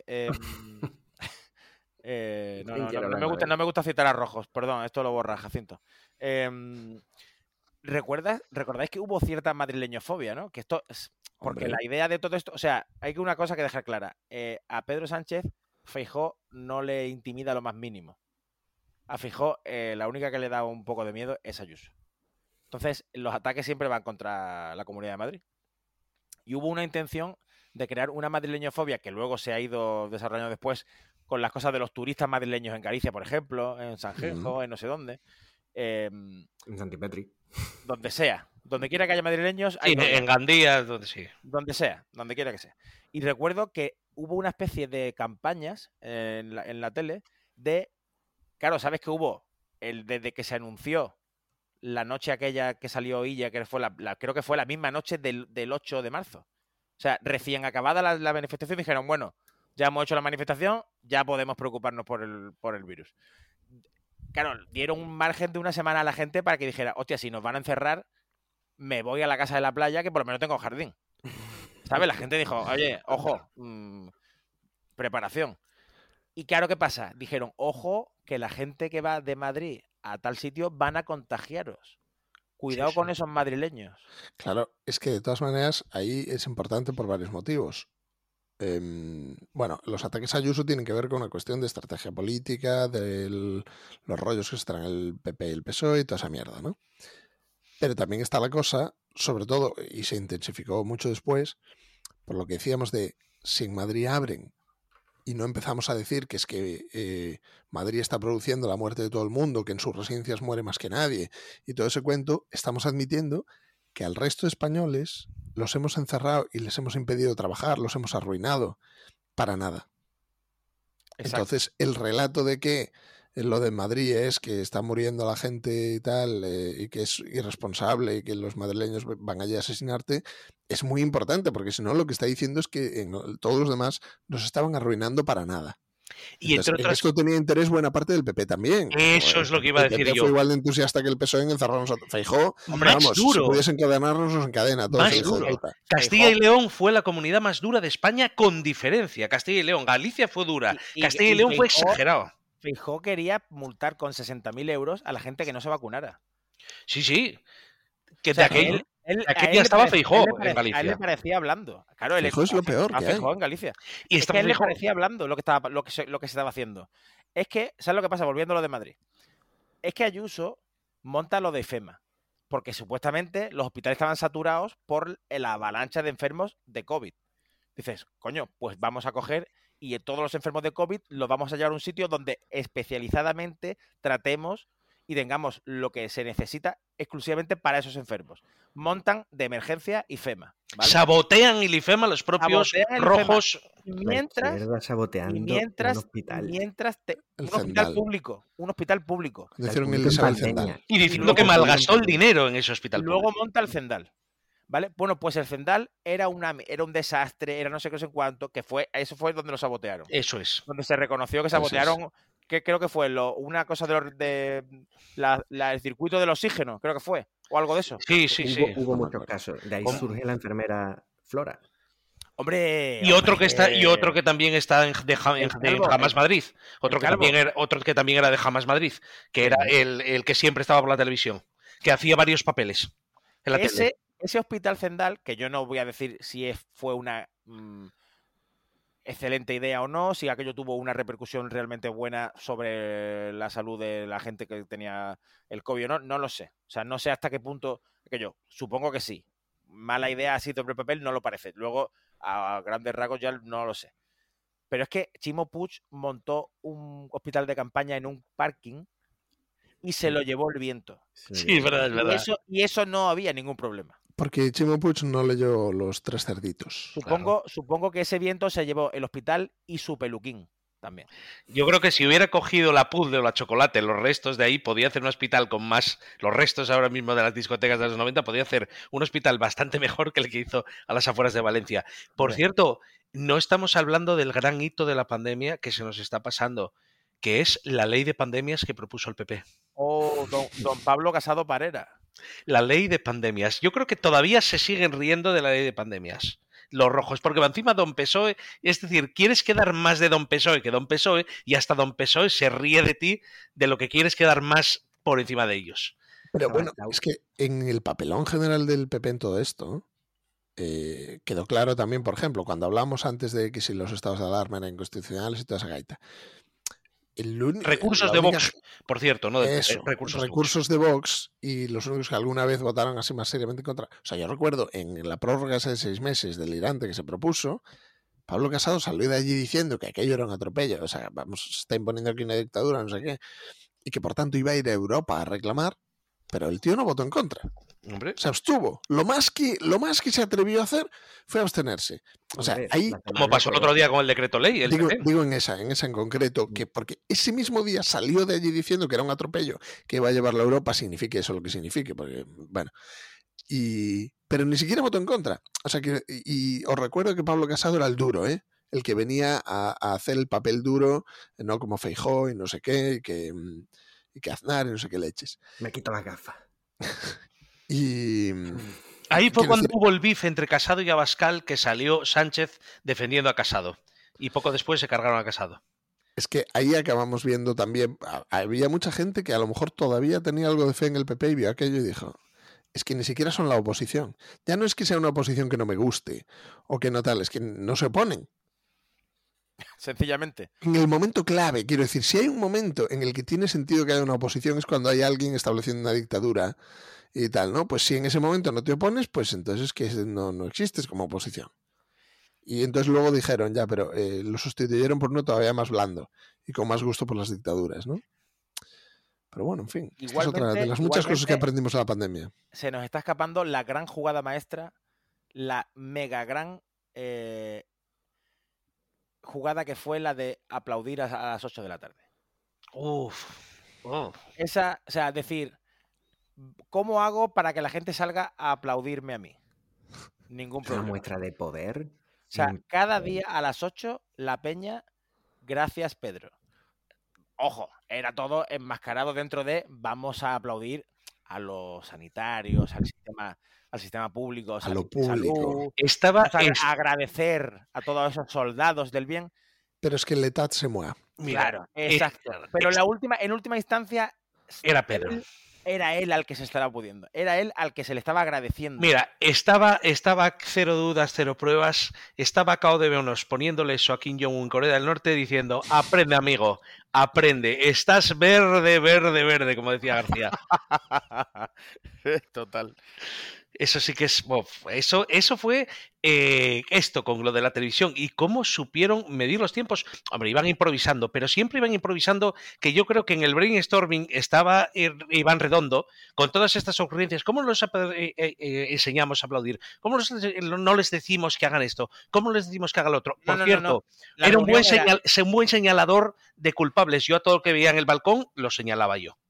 No me gusta citar a Rojos, perdón, esto lo borra Jacinto. ¿Recordáis que hubo cierta madrileñofobia, ¿no? Que esto es porque la idea de todo esto, o sea, hay una cosa que dejar clara. A Pedro Sánchez, Feijóo no le intimida lo más mínimo. A Feijóo, la única que le da un poco de miedo es Ayuso. Entonces, los ataques siempre van contra la Comunidad de Madrid. Y hubo una intención de crear una madrileñofobia que luego se ha ido desarrollando después con las cosas de los turistas madrileños en Galicia, por ejemplo, en Sanjenjo, en no sé dónde. En Santipetri. Donde sea. Donde quiera que haya madrileños. Sí, en Gandía, donde sí. Donde sea, donde quiera que sea. Y recuerdo que hubo una especie de campañas en la tele de... Claro, ¿sabes que hubo? Desde que se anunció la noche aquella que salió Illa, que fue creo que fue la misma noche del 8 de marzo. O sea, recién acabada la manifestación, dijeron, bueno, ya hemos hecho la manifestación, ya podemos preocuparnos por el virus. Claro, dieron un margen de una semana a la gente para que dijera, hostia, si nos van a encerrar, me voy a la casa de la playa, que por lo menos tengo jardín. ¿Sabes? La gente dijo, oye, ojo, preparación. Y claro, ¿qué pasa? Dijeron, ojo, que la gente que va de Madrid a tal sitio van a contagiaros. Cuidado con esos madrileños. Claro, es que de todas maneras ahí es importante por varios motivos. bueno, los ataques a Ayuso tienen que ver con una cuestión de estrategia política, de los rollos que están el PP y el PSOE y toda esa mierda, ¿no? Pero también está la cosa, sobre todo, y se intensificó mucho después, por lo que decíamos de si en Madrid abren y no empezamos a decir que es que Madrid está produciendo la muerte de todo el mundo, que en sus residencias muere más que nadie, y todo ese cuento, estamos admitiendo que al resto de españoles los hemos encerrado y les hemos impedido trabajar, los hemos arruinado, para nada. Exacto. Entonces, el relato de que lo de Madrid es que está muriendo la gente y tal, y que es irresponsable y que los madrileños van allí a asesinarte, es muy importante, porque si no, lo que está diciendo es que todos los demás nos estaban arruinando para nada. Y Entonces, entre en otras, esto tenía interés buena parte del PP también. eso es lo que iba a El decir PP yo. fue igual de entusiasta que el PSOE en encerrarnos a Feijó. Hombre, Vamos, más duro. si pudiese encadenarnos, nos encadena a todos. Más el hijo de duro. puta. Castilla y León fue la comunidad más dura de España con diferencia. Castilla y León. Galicia fue dura. Castilla y León fue exagerado. Feijóo quería multar con 60.000 euros a la gente que no se vacunara. Sí, sí. Que O sea, de aquel, a aquel él día le estaba parec- Feijóo a él le en Galicia. A él le parecía hablando. Claro, él Feijóo es lo peor a que hay. Feijóo en Galicia. Y Es que a él le Feijóo- parecía hablando lo que se estaba haciendo. Es que, ¿sabes lo que pasa? Volviendo a lo de Madrid. Es que Ayuso monta lo de FEMA. Porque supuestamente los hospitales estaban saturados por la avalancha de enfermos de COVID. Dices, coño, pues vamos a coger y todos los enfermos de COVID los vamos a llevar a un sitio donde especializadamente tratemos y tengamos lo que se necesita exclusivamente para esos enfermos. Montan de emergencia y FEMA. ¿vale? Sabotean el IFEMA los propios Sabotean el rojos. Mientras, Izquierda saboteando mientras, un hospital. mientras El un hospital Zendal. público, un hospital público. Hicieron el público en Isabel pandemia. Zendal. Y diciendo luego que montan- malgastó el dinero en ese hospital. Luego público. monta el Zendal. ¿Vale? Bueno, pues el Zendal era un desastre, era no sé qué, no sé cuánto, eso fue donde lo sabotearon. Eso es. Donde se reconoció que Eso es. sabotearon, que creo que fue una cosa el circuito del oxígeno, creo que fue, o algo de eso. Sí, sí, sí. Hubo No me muchos acuerdo. casos. De ahí ¿Cómo? surge la enfermera Flora. Hombre. Y otro hombre. que también está en Calvo, Jamás Madrid. Otro Calvo. que también era de Jamás Madrid, que era el que siempre estaba por la televisión, que hacía varios papeles en la tele. Ese hospital Zendal, que yo no voy a decir si fue una excelente idea o no, si aquello tuvo una repercusión realmente buena sobre la salud de la gente que tenía el COVID o no, no lo sé. O sea, no sé hasta qué punto, que yo supongo que sí. Mala idea así sobre el papel no lo parece. Luego, a grandes rasgos ya no lo sé. Pero es que Chimo Puig montó un hospital de campaña en un parking y se lo llevó el viento. Sí, es verdad, es verdad. Y eso no había ningún problema. Porque Chimo Puig no leyó Los Tres Cerditos. Supongo que ese viento se llevó el hospital y su peluquín también. Yo creo que si hubiera cogido la Puzzle o la Chocolate, los restos de ahí, podía hacer un hospital con más, los restos ahora mismo de las discotecas de los 90, podía hacer un hospital bastante mejor que el que hizo a las afueras de Valencia. Por cierto, no estamos hablando del gran hito de la pandemia que se nos está pasando, que es la ley de pandemias que propuso el PP. O don Pablo Casado Parera. La ley de pandemias. Yo creo que todavía se siguen riendo de la ley de pandemias. Los rojos, porque va encima Don PSOE, es decir, quieres quedar más de Don PSOE que Don PSOE y hasta Don PSOE se ríe de ti de lo que quieres quedar más por encima de ellos. Pero bueno, es que en el papelón general del PP en todo esto quedó claro también, por ejemplo, cuando hablamos antes de que si los estados de alarma eran inconstitucionales y toda esa gaita. Recursos de Vox, por cierto, ¿no? Eso, recursos de Vox y los únicos que alguna vez votaron así más seriamente contra. O sea, yo recuerdo en la prórroga esa de 6 meses delirante que se propuso, Pablo Casado salió de allí diciendo que aquello era un atropello, o sea, vamos, se está imponiendo aquí una dictadura, no sé qué, y que por tanto iba a ir a Europa a reclamar, pero el tío no votó en contra. Hombre. Se abstuvo. Lo más que se atrevió a hacer fue abstenerse. O sea, ahí... Como pasó el otro día con el decreto ley. Digo en esa en concreto, que porque ese mismo día salió de allí diciendo que era un atropello, que iba a llevarlo a Europa, signifique eso lo que signifique, porque, bueno... pero ni siquiera votó en contra. O sea, y os recuerdo que Pablo Casado era el duro, ¿eh? El que venía a hacer el papel duro, no como Feijóo y no sé qué, y que Aznar y no sé qué leches. Me quito las gafas. Y ahí fue cuando hubo el beef entre Casado y Abascal, que salió Sánchez defendiendo a Casado. Y poco después se cargaron a Casado. Es que ahí acabamos viendo también, había mucha gente que a lo mejor todavía tenía algo de fe en el PP y vio aquello y dijo, es que ni siquiera son la oposición. Ya no es que sea una oposición que no me guste o que no tal, es que no se oponen. Sencillamente. En el momento clave, quiero decir, si hay un momento en el que tiene sentido que haya una oposición es cuando hay alguien estableciendo una dictadura y tal, ¿no? Pues si en ese momento no te opones, pues entonces es que no existes como oposición. Y entonces luego dijeron, ya, pero lo sustituyeron por uno todavía más blando y con más gusto por las dictaduras, ¿no? Pero bueno, en fin, esta es otra de las muchas cosas que aprendimos en la pandemia. Se nos está escapando la gran jugada maestra, la mega gran jugada que fue la de aplaudir a las 8 de la tarde. Esa, o sea, decir, ¿cómo hago para que la gente salga a aplaudirme a mí? Ningún problema. Una muestra de poder. O sea, cada día a las 8, la peña, gracias Pedro. Ojo, era todo enmascarado dentro de vamos a aplaudir a los sanitarios, al sistema público, a lo público. Salud, agradecer a todos esos soldados del bien. Pero es que el Etat se mueve. Claro, exacto. Pero en última instancia era Pedro. Era él al que se estaba pudiendo. Era él al que se le estaba agradeciendo. Mira, estaba cero dudas, cero pruebas. Estaba Cao de Beonos poniéndole eso a Kim Jong-un en Corea del Norte diciendo, aprende, amigo, aprende. Estás verde, verde, verde, como decía García. Total. Eso sí que es... Eso fue esto con lo de la televisión y cómo supieron medir los tiempos. Hombre, iban improvisando, pero siempre iban improvisando, que yo creo que en el brainstorming estaba Iván Redondo con todas estas ocurrencias. ¿Cómo los enseñamos a aplaudir? ¿Cómo no les decimos que hagan esto? ¿Cómo les decimos que hagan lo otro? Por cierto, era un buen señalador de culpables. Yo a todo lo que veía en el balcón lo señalaba yo.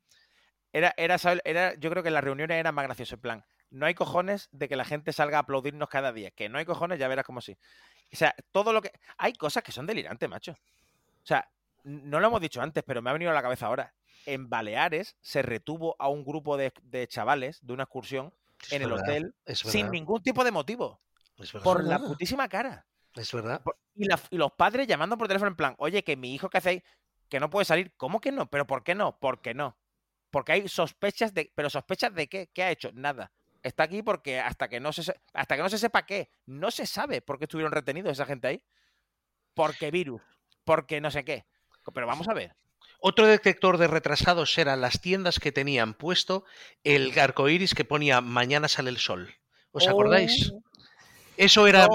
Yo creo que en las reuniones era más gracioso, en plan, no hay cojones de que la gente salga a aplaudirnos cada día. Que no hay cojones, ya verás cómo sí. O sea, todo lo que... Hay cosas que son delirantes, macho. O sea, no lo hemos dicho antes, pero me ha venido a la cabeza ahora. En Baleares se retuvo a un grupo de chavales de una excursión en el hotel sin ningún tipo de motivo. Por la putísima cara. Es verdad. Y los padres llamando por teléfono en plan, oye, que mi hijo que hacéis, que no puede salir. ¿Cómo que no? ¿Pero por qué no? ¿Por qué no? Porque hay sospechas de... ¿Pero sospechas de qué? ¿Qué ha hecho? Nada. Está aquí porque hasta que no se sepa qué, no se sabe por qué estuvieron retenidos esa gente ahí. Porque virus, porque no sé qué. Pero vamos a ver. Otro detector de retrasados eran las tiendas que tenían puesto el arcoíris que ponía mañana sale el sol. ¿Os acordáis? Eso era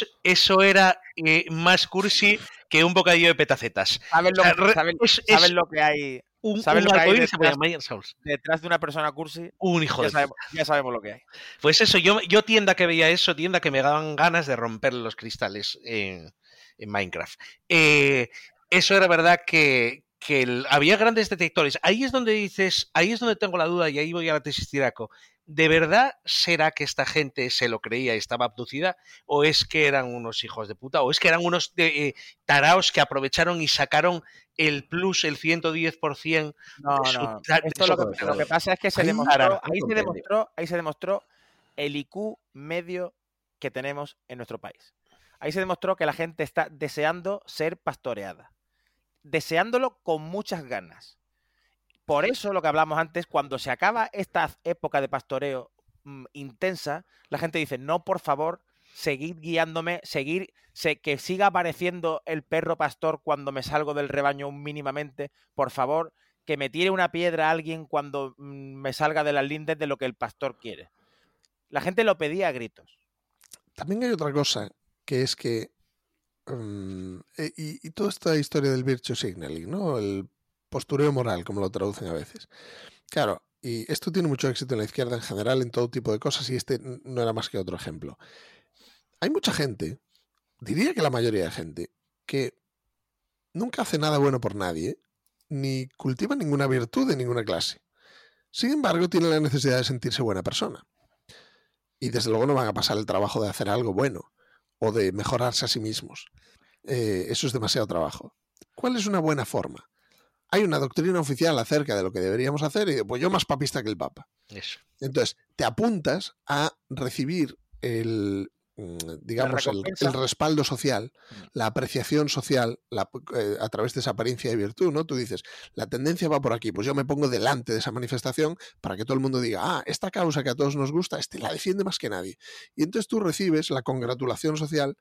más cursi que un bocadillo de petacetas. ¿Saben lo que hay? ¿Sabes lo que hay detrás de una persona cursi? Un hijo de... Ya sabemos lo que hay. Pues eso, yo tienda que veía eso, tienda que me daban ganas de romper los cristales en Minecraft. Eso era verdad que había grandes detectores. Ahí es donde dices, ahí es donde tengo la duda y ahí voy a la tesis Tiraco. ¿De verdad será que esta gente se lo creía y estaba abducida? ¿O es que eran unos hijos de puta? ¿O es que eran unos taraos que aprovecharon y sacaron el plus, el 110%? No. Esto lo que pasa es que ahí se demostró el IQ medio que tenemos en nuestro país. Ahí se demostró que la gente está deseando ser pastoreada. Deseándolo con muchas ganas. Por eso, lo que hablamos antes, cuando se acaba esta época de pastoreo intensa, la gente dice, no, por favor, seguid guiándome, que siga apareciendo el perro pastor cuando me salgo del rebaño mínimamente, por favor, que me tire una piedra a alguien cuando me salga de las lindes de lo que el pastor quiere. La gente lo pedía a gritos. También hay otra cosa, que es que y toda esta historia del virtue signaling, ¿no? El postureo moral, como lo traducen a veces. Claro, y esto tiene mucho éxito en la izquierda en general, en todo tipo de cosas, y este no era más que otro ejemplo. Hay mucha gente, diría que la mayoría de gente, que nunca hace nada bueno por nadie, ni cultiva ninguna virtud de ninguna clase. Sin embargo, tiene la necesidad de sentirse buena persona. Y desde luego no van a pasar el trabajo de hacer algo bueno, o de mejorarse a sí mismos. Eso es demasiado trabajo. ¿Cuál es una buena forma? Hay una doctrina oficial acerca de lo que deberíamos hacer y pues yo más papista que el Papa. Eso. Entonces, te apuntas a recibir el respaldo social, la apreciación social a través de esa apariencia de virtud, ¿no? Tú dices, la tendencia va por aquí, pues yo me pongo delante de esa manifestación para que todo el mundo diga, esta causa que a todos nos gusta, la defiende más que nadie. Y entonces tú recibes la congratulación social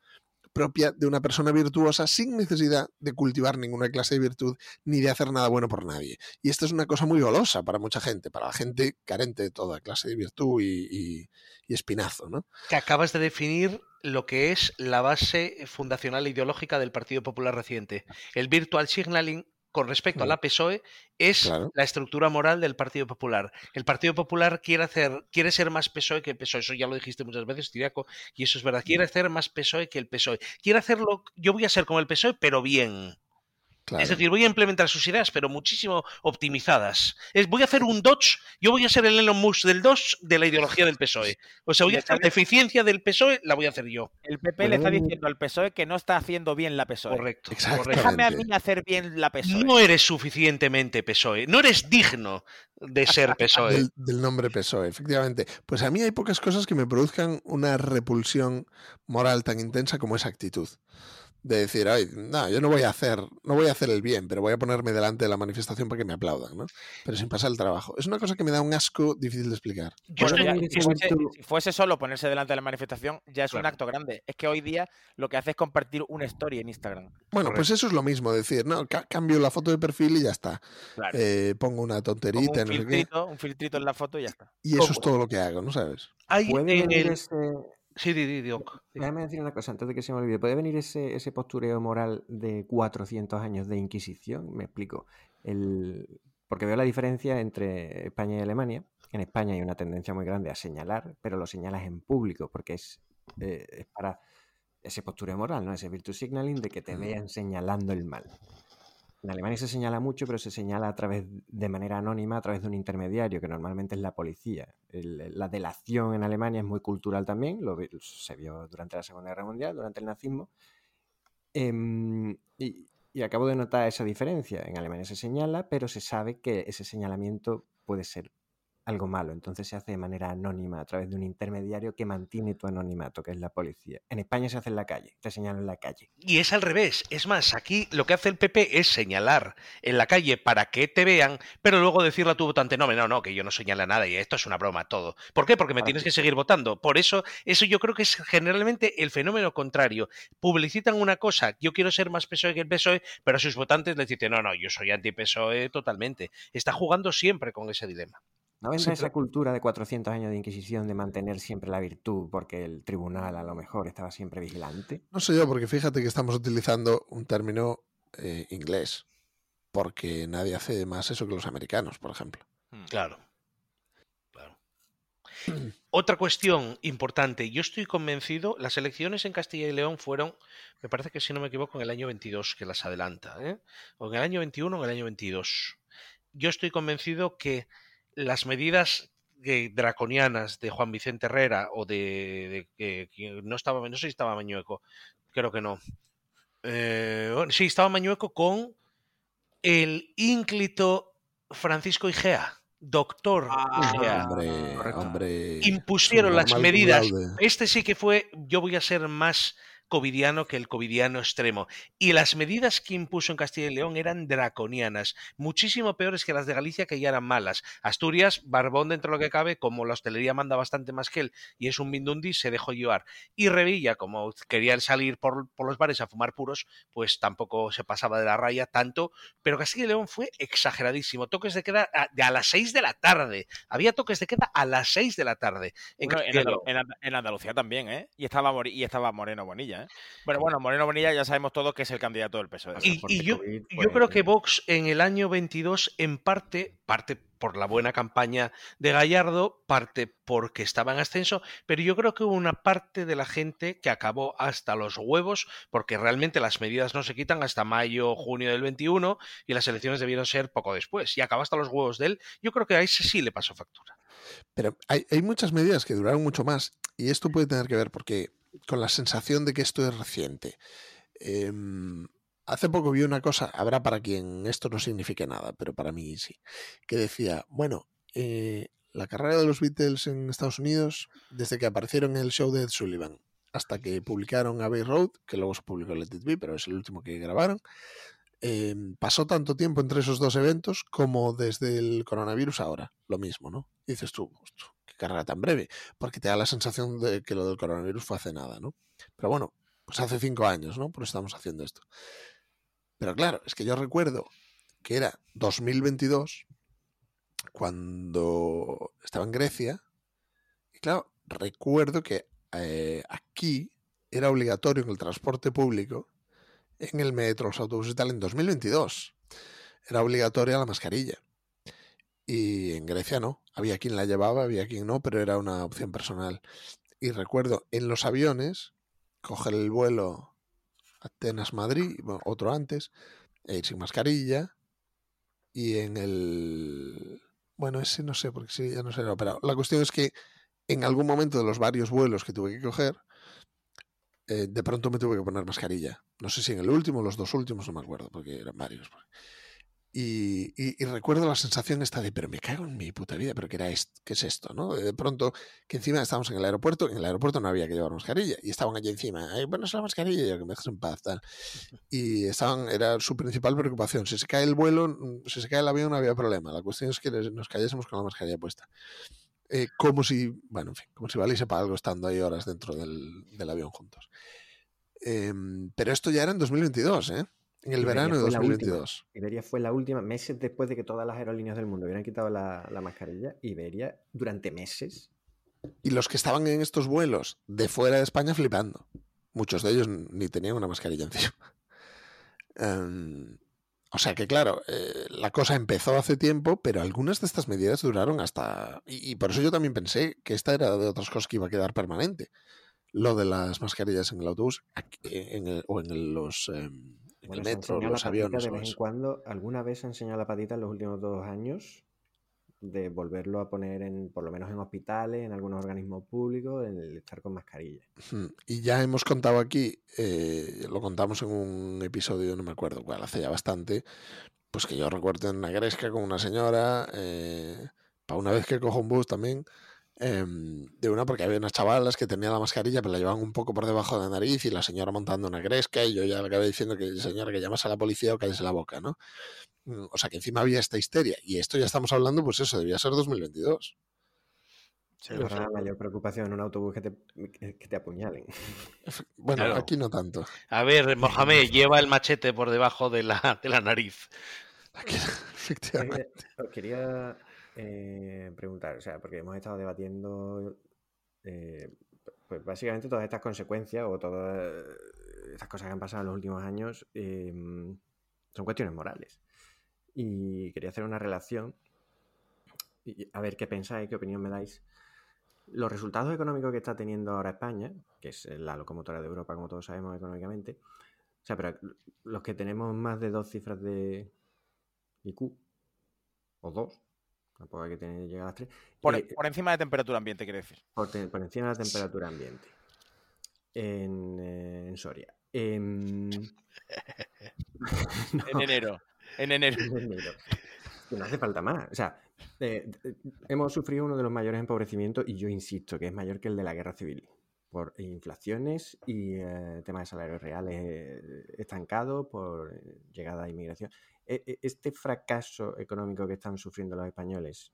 propia de una persona virtuosa sin necesidad de cultivar ninguna clase de virtud ni de hacer nada bueno por nadie. Y esto es una cosa muy golosa para mucha gente, para la gente carente de toda clase de virtud y espinazo, ¿no? Que acabas de definir lo que es la base fundacional e ideológica del Partido Popular reciente. El virtual signaling con respecto a la PSOE es Claro. la estructura moral del Partido Popular. El Partido Popular quiere ser más PSOE que el PSOE. Eso ya lo dijiste muchas veces, Tiriaco, y eso es verdad. Quiere hacer más PSOE que el PSOE. Quiere hacerlo, yo voy a ser como el PSOE, pero bien. Claro. Es decir, voy a implementar sus ideas, pero muchísimo optimizadas. Voy a hacer un Dodge, yo voy a ser el Elon Musk del Dodge de la ideología del PSOE. O sea, voy a hacer la eficiencia del PSOE, la voy a hacer yo. El PP le está diciendo al PSOE que no está haciendo bien la PSOE. Correcto. Exactamente. Déjame a mí hacer bien la PSOE. No eres suficientemente PSOE, no eres digno de ser PSOE. Del nombre PSOE, efectivamente. Pues a mí hay pocas cosas que me produzcan una repulsión moral tan intensa como esa actitud. De decir, ay, no, yo no voy a hacer el bien, pero voy a ponerme delante de la manifestación para que me aplaudan, ¿no? Pero sin pasar el trabajo. Es una cosa que me da un asco difícil de explicar. Yo Bueno, estoy- si fuese solo ponerse delante de la manifestación, ya es un Claro. acto grande. Es que hoy día lo que hace es compartir una story en Instagram. Bueno, pues eso es lo mismo, decir, no, cambio la foto de perfil y ya está. Claro. Pongo una Como tonterita, no sé qué, un filtrito en la foto y ya está. y eso es todo lo que hago, ¿no sabes? hay Puede en venir el... ese... Sí, Doc. Déjame decir una cosa antes de que se me olvide. ¿Puede venir ese postureo moral de 400 años de Inquisición? Me explico. Porque veo la diferencia entre España y Alemania. En España hay una tendencia muy grande a señalar, pero lo señalas en público, porque es para ese postureo moral, ¿no? Ese virtue signaling de que te vean señalando el mal. En Alemania se señala mucho, pero se señala de manera anónima a través de un intermediario, que normalmente es la policía. La delación en Alemania es muy cultural también, se vio durante la Segunda Guerra Mundial, durante el nazismo. Y acabo de notar esa diferencia. En Alemania se señala, pero se sabe que ese señalamiento puede ser algo malo. Entonces se hace de manera anónima a través de un intermediario que mantiene tu anonimato, que es la policía. En España se hace en la calle, te señalan en la calle. Y es al revés. Es más, aquí lo que hace el PP es señalar en la calle para que te vean, pero luego decirle a tu votante, no, que yo no señala nada y esto es una broma todo. ¿Por qué? Porque me tienes que seguir votando. Por eso yo creo que es generalmente el fenómeno contrario. Publicitan una cosa, yo quiero ser más PSOE que el PSOE, pero a sus votantes les dicen, no, yo soy anti-PSOE totalmente. Está jugando siempre con ese dilema. ¿No vendrá esa cultura de 400 años de Inquisición de mantener siempre la virtud porque el tribunal a lo mejor estaba siempre vigilante? No sé yo, porque fíjate que estamos utilizando un término inglés, porque nadie hace más eso que los americanos, por ejemplo. Claro. Otra cuestión importante, yo estoy convencido, las elecciones en Castilla y León fueron, me parece que si no me equivoco, en el año 22, que las adelanta, o en el año 21 o en el año 22. Yo estoy convencido que las medidas draconianas de Juan Vicente Herrera o de no sé si estaba Mañueco, creo que no. Sí, estaba Mañueco con el ínclito Francisco Igea, doctor Igea. Hombre, Impusieron las normal medidas. cum laude. Este sí que fue, yo voy a ser más covidiano que el covidiano extremo. Y las medidas que impuso en Castilla y León eran draconianas, muchísimo peores que las de Galicia, que ya eran malas. Asturias, barbón dentro de lo que cabe, como la hostelería manda bastante más que él y es un mindundi, se dejó llevar. Y Revilla, como quería salir por los bares a fumar puros, pues tampoco se pasaba de la raya tanto, pero Castilla y León fue exageradísimo. Toques de queda a las 6 de la tarde. Había toques de queda a las 6 de la tarde. En Andalucía también, ¿eh? Y estaba Moreno Bonilla, ¿eh? Bueno, Moreno Bonilla ya sabemos todos que es el candidato del PSOE. Y yo creo que Vox en el año 22, en parte por la buena campaña de Gallardo, parte porque estaba en ascenso, pero yo creo que hubo una parte de la gente que acabó hasta los huevos, porque realmente las medidas no se quitan hasta mayo, junio del 21, y las elecciones debieron ser poco después, y acabó hasta los huevos de él. Yo creo que a ese sí le pasó factura. Pero hay muchas medidas que duraron mucho más, y esto puede tener que ver porque con la sensación de que esto es reciente. Hace poco vi una cosa, habrá para quien esto no signifique nada, pero para mí sí, que decía, bueno, la carrera de los Beatles en Estados Unidos, desde que aparecieron en el show de Ed Sullivan hasta que publicaron Abbey Road, que luego se publicó Let It Be, pero es el último que grabaron, pasó tanto tiempo entre esos dos eventos como desde el coronavirus ahora, lo mismo, ¿no? Y dices tú, qué carrera tan breve, porque te da la sensación de que lo del coronavirus fue hace nada, ¿no? Pero bueno, Pues hace 5 años, ¿no? Pues estamos haciendo esto. Pero claro, es que yo recuerdo que era 2022 cuando estaba en Grecia y claro, recuerdo que aquí era obligatorio en el transporte público, en el metro, los autobuses y tal, en 2022 era obligatoria la mascarilla. Y en Grecia no. Había quien la llevaba, había quien no, pero era una opción personal. Y recuerdo en los aviones coger el vuelo Atenas-Madrid, bueno, otro antes, ir sin mascarilla. Y en el... Bueno, ese no sé, porque sí, ya no sé, pero la cuestión es que en algún momento de los varios vuelos que tuve que coger, de pronto me tuve que poner mascarilla. No sé si en el último o los 2 últimos, no me acuerdo, porque eran varios. Y recuerdo la sensación esta de, pero me cago en mi puta vida, pero ¿qué es esto? ¿No? De pronto, que encima estábamos en el aeropuerto no había que llevar mascarilla, y estaban allí encima, bueno, es la mascarilla, y yo, que me dejes en paz, tal. Y era su principal preocupación. Si se cae el vuelo, si se cae el avión, no había problema. La cuestión es que nos cayésemos con la mascarilla puesta. Como si, bueno, en fin, como si valiese para algo estando ahí horas dentro del avión juntos. Pero esto ya era en 2022, ¿eh? En el verano de 2022. Iberia fue la última, meses después de que todas las aerolíneas del mundo hubieran quitado la mascarilla. Iberia, durante meses. Y los que estaban en estos vuelos de fuera de España flipando. Muchos de ellos ni tenían una mascarilla encima. O sea que, claro, la cosa empezó hace tiempo, pero algunas de estas medidas duraron hasta... Y por eso yo también pensé que esta era de otras cosas que iba a quedar permanente. Lo de las mascarillas en el autobús o en los... en el metro, los aviones. De vez en cuando, alguna vez se ha enseñado la patita en los últimos 2 años de volverlo a poner por lo menos en hospitales, en algunos organismos públicos, el estar con mascarilla. Y ya hemos contado aquí, lo contamos en un episodio, no me acuerdo cuál, hace ya bastante, pues que yo recuerdo en una gresca con una señora, para una vez que cojo un bus también, de una porque había unas chavalas que tenían la mascarilla pero la llevaban un poco por debajo de la nariz y la señora montando una gresca y yo ya le acabé diciendo que señora que llamas a la policía o cállese la boca, ¿no? O sea que encima había esta histeria y esto ya estamos hablando, pues eso, debía ser 2022. Sí, ahora la mayor preocupación en un autobús que te apuñalen. Bueno, claro. Aquí no tanto. A ver, Mohamed, lleva el machete por debajo de la nariz. Aquí, efectivamente. Os quería preguntar, o sea, porque hemos estado debatiendo pues básicamente todas estas consecuencias o todas estas cosas que han pasado en los últimos años son cuestiones morales. Y quería hacer una relación y a ver qué pensáis, qué opinión me dais. Los resultados económicos que está teniendo ahora España, que es la locomotora de Europa, como todos sabemos económicamente, o sea, pero los que tenemos más de 2 cifras de IQ, o 2, tampoco hay que llegar a las 3. Por encima de temperatura ambiente, quiere decir. Por encima de la temperatura ambiente. En Soria. En enero. En enero. Que no hace falta más. O sea, hemos sufrido uno de los mayores empobrecimientos y yo insisto que es mayor que el de la guerra civil. Por inflaciones y temas de salarios reales estancados, por llegada de inmigración. Este fracaso económico que están sufriendo los españoles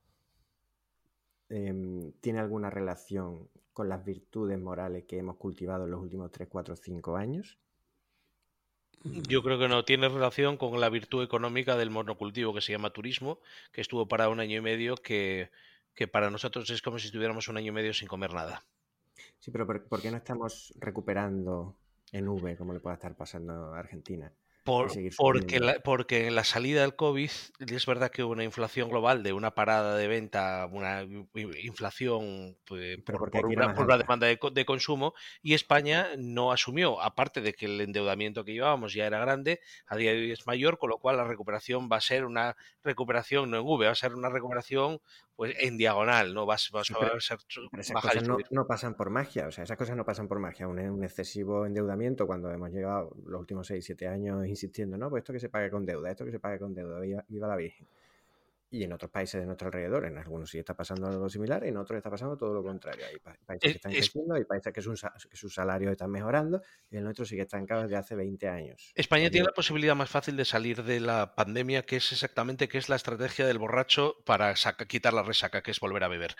¿tiene alguna relación con las virtudes morales que hemos cultivado en los últimos 3, 4, 5 años? Yo creo que no tiene relación con la virtud económica del monocultivo que se llama turismo, que estuvo parado 1 año y medio, que para nosotros es como si estuviéramos 1 año y medio sin comer nada. Sí, pero ¿por qué no estamos recuperando en V, como le pueda estar pasando a Argentina? Porque en la salida del COVID es verdad que hubo una inflación global de una parada de venta, una inflación por una demanda de consumo, y España no asumió, aparte de que el endeudamiento que llevábamos ya era grande, a día de hoy es mayor, con lo cual la recuperación va a ser una recuperación no en V, va a ser una recuperación pues en diagonal, ¿no? Va a ser pero esas cosas no pasan por magia, o sea, esas cosas no pasan por magia. Un excesivo endeudamiento cuando hemos llegado los últimos 6, 7 años insistiendo, no, pues esto que se pague con deuda, viva la Virgen. Y en otros países de nuestro alrededor, en algunos sí está pasando algo similar, en otros está pasando todo lo contrario. Hay países que están creciendo, hay países que sus salarios están mejorando, y el nuestro sigue estancado desde hace 20 años. España tiene la posibilidad más fácil de salir de la pandemia, que es exactamente que es la estrategia del borracho para quitar la resaca, que es volver a beber.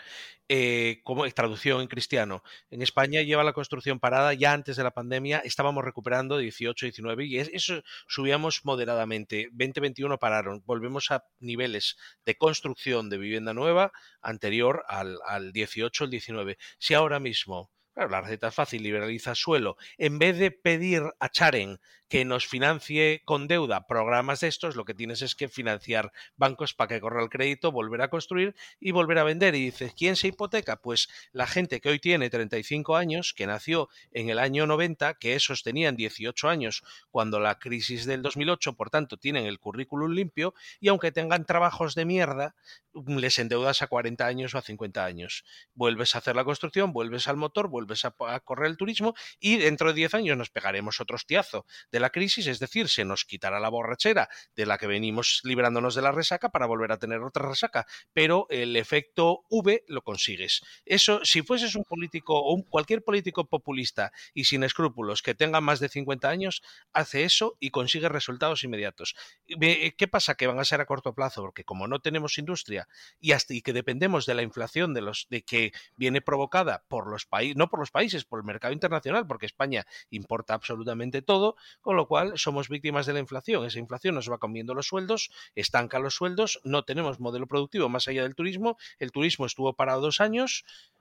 Como traducción en cristiano, en España lleva la construcción parada ya antes de la pandemia, estábamos recuperando 18, 19 y eso subíamos moderadamente. 2021 pararon, volvemos a niveles de construcción de vivienda nueva anterior al 18, el 19. Si ahora mismo, claro, la receta es fácil, liberaliza suelo, en vez de pedir a Charen que nos financie con deuda programas de estos, lo que tienes es que financiar bancos para que corra el crédito, volver a construir y volver a vender. Y dices, ¿quién se hipoteca? Pues la gente que hoy tiene 35 años, que nació en el año 90, que esos tenían 18 años cuando la crisis del 2008, por tanto, tienen el currículum limpio y aunque tengan trabajos de mierda, les endeudas a 40 años o a 50 años. Vuelves a hacer la construcción, vuelves al motor, vuelves a correr el turismo y dentro de 10 años nos pegaremos otro hostiazo de la crisis, es decir, se nos quitará la borrachera de la que venimos librándonos de la resaca para volver a tener otra resaca, pero el efecto V lo consigues. Eso, si fueses un político o cualquier político populista y sin escrúpulos que tenga más de 50 años, hace eso y consigue resultados inmediatos. ¿Qué pasa? Que van a ser a corto plazo, porque como no tenemos industria y que dependemos de la inflación de que viene provocada por los países, no por los países, por el mercado internacional, porque España importa absolutamente todo, con lo cual somos víctimas de la inflación. Esa inflación nos va comiendo los sueldos, estanca los sueldos, no tenemos modelo productivo más allá del turismo, el turismo estuvo parado 2 años.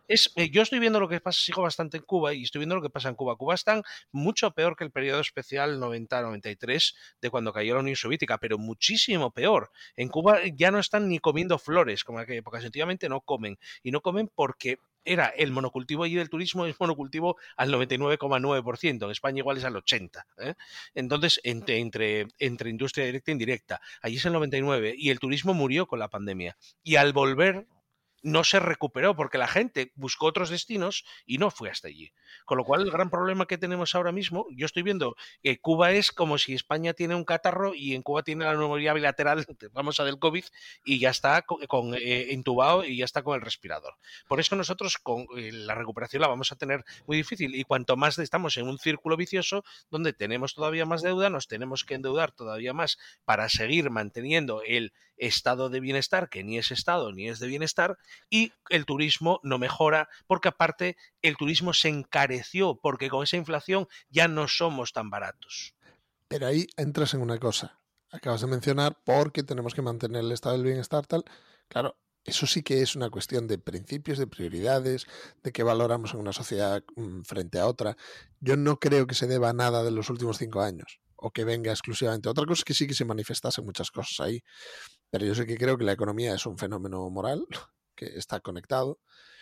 Yo estoy viendo lo que pasa, sigo bastante en Cuba y estoy viendo lo que pasa en Cuba. Cuba está mucho peor que el periodo especial 90-93 de cuando cayó la Unión Soviética, pero muchísimo peor. En Cuba ya no están ni comiendo flores, como en aquella época, sencillamente no comen. Y no comen porque era el monocultivo allí del turismo, es monocultivo al 99,9%, en España igual es al 80%. Entonces, entre industria directa e indirecta, allí es el 99% y el turismo murió con la pandemia. Y al volver no se recuperó porque la gente buscó otros destinos y no fue hasta allí. Con lo cual, el gran problema que tenemos ahora mismo, yo estoy viendo que Cuba es como si España tiene un catarro y en Cuba tiene la neumonía bilateral, famosa del COVID, y ya está intubado y ya está con el respirador. Por eso nosotros con la recuperación la vamos a tener muy difícil y cuanto más estamos en un círculo vicioso donde tenemos todavía más deuda, nos tenemos que endeudar todavía más para seguir manteniendo el estado de bienestar, que ni es estado ni es de bienestar, y el turismo no mejora porque aparte el turismo se encareció porque con esa inflación ya no somos tan baratos. Pero ahí entras en una cosa. Acabas de mencionar porque tenemos que mantener el estado del bienestar tal. Claro, eso sí que es una cuestión de principios, de prioridades, de qué valoramos en una sociedad frente a otra. Yo no creo que se deba a nada de los últimos 5 años o que venga exclusivamente. Otra cosa es que sí que se manifestasen muchas cosas ahí. Pero yo sí que creo que la economía es un fenómeno moral que está conectado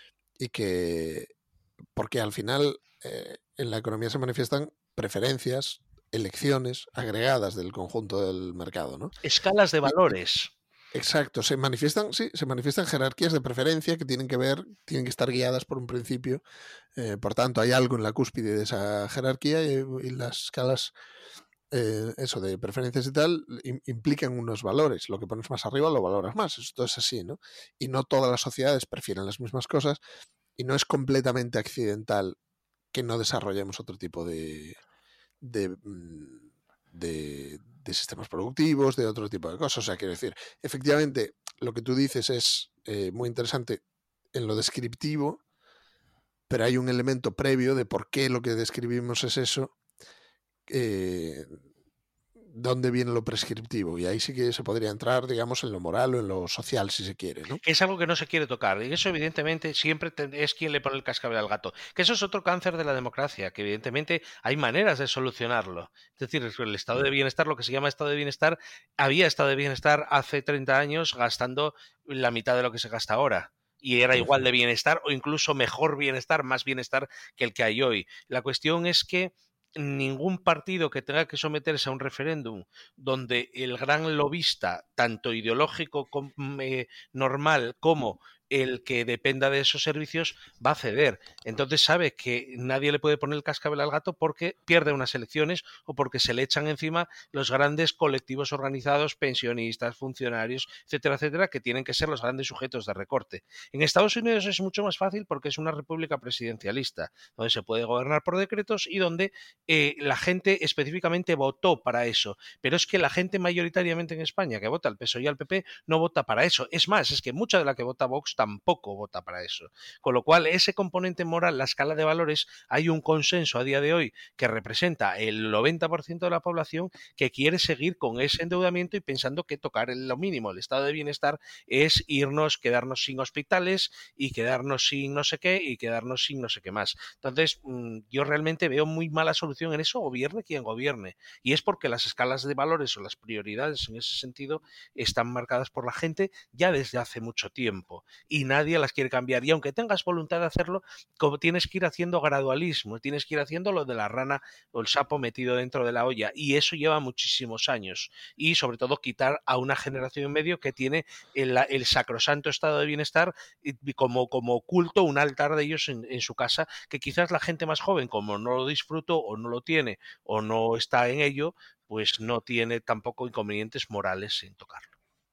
y que, porque al final en la economía se manifiestan preferencias, elecciones agregadas del conjunto del mercado, ¿no? Escalas de valores. Exacto, se manifiestan jerarquías de preferencia que tienen que estar guiadas por un principio. Por tanto, hay algo en la cúspide de esa jerarquía y las escalas eso de preferencias y tal implican unos valores. Lo que pones más arriba lo valoras más. Esto es así, ¿no? Y no todas las sociedades prefieren las mismas cosas y no es completamente accidental que no desarrollemos otro tipo de sistemas productivos, de otro tipo de cosas. O sea, quiero decir, efectivamente, lo que tú dices es muy interesante en lo descriptivo, pero hay un elemento previo de por qué lo que describimos es eso, dónde viene lo prescriptivo, y ahí sí que se podría entrar, digamos, en lo moral o en lo social, si se quiere, ¿no? Que es algo que no se quiere tocar, y eso evidentemente siempre es quien le pone el cascabel al gato, que eso es otro cáncer de la democracia, que evidentemente hay maneras de solucionarlo. Es decir, el estado de bienestar, lo que se llama estado de bienestar, había estado de bienestar hace 30 años gastando la mitad de lo que se gasta ahora. Y era igual de bienestar o incluso mejor bienestar, más bienestar que el que hay hoy. La cuestión es que ningún partido que tenga que someterse a un referéndum donde el gran lobista, tanto ideológico normal como el que dependa de esos servicios va a ceder. Entonces sabe que nadie le puede poner el cascabel al gato porque pierde unas elecciones o porque se le echan encima los grandes colectivos organizados, pensionistas, funcionarios, etcétera, etcétera, que tienen que ser los grandes sujetos de recorte. En Estados Unidos es mucho más fácil porque es una república presidencialista, donde se puede gobernar por decretos y donde la gente específicamente votó para eso. Pero es que la gente mayoritariamente en España que vota al PSOE y al PP no vota para eso. Es más, es que mucha de la que vota Vox tampoco vota para eso. Con lo cual, ese componente moral, la escala de valores, hay un consenso a día de hoy que representa el 90% de la población que quiere seguir con ese endeudamiento y pensando que tocar lo mínimo, el estado de bienestar, es quedarnos sin hospitales y quedarnos sin no sé qué y quedarnos sin no sé qué más. Entonces, yo realmente veo muy mala solución en eso, gobierne quien gobierne. Y es porque las escalas de valores o las prioridades en ese sentido están marcadas por la gente ya desde hace mucho tiempo y nadie las quiere cambiar. Y aunque tengas voluntad de hacerlo, como tienes que ir haciendo gradualismo, tienes que ir haciendo lo de la rana o el sapo metido dentro de la olla, y eso lleva muchísimos años. Y sobre todo quitar a una generación en medio que tiene el sacrosanto estado de bienestar como culto, un altar de ellos en su casa, que quizás la gente más joven, como no lo disfrutó o no lo tiene o no está en ello, pues no tiene tampoco inconvenientes morales en tocarlo.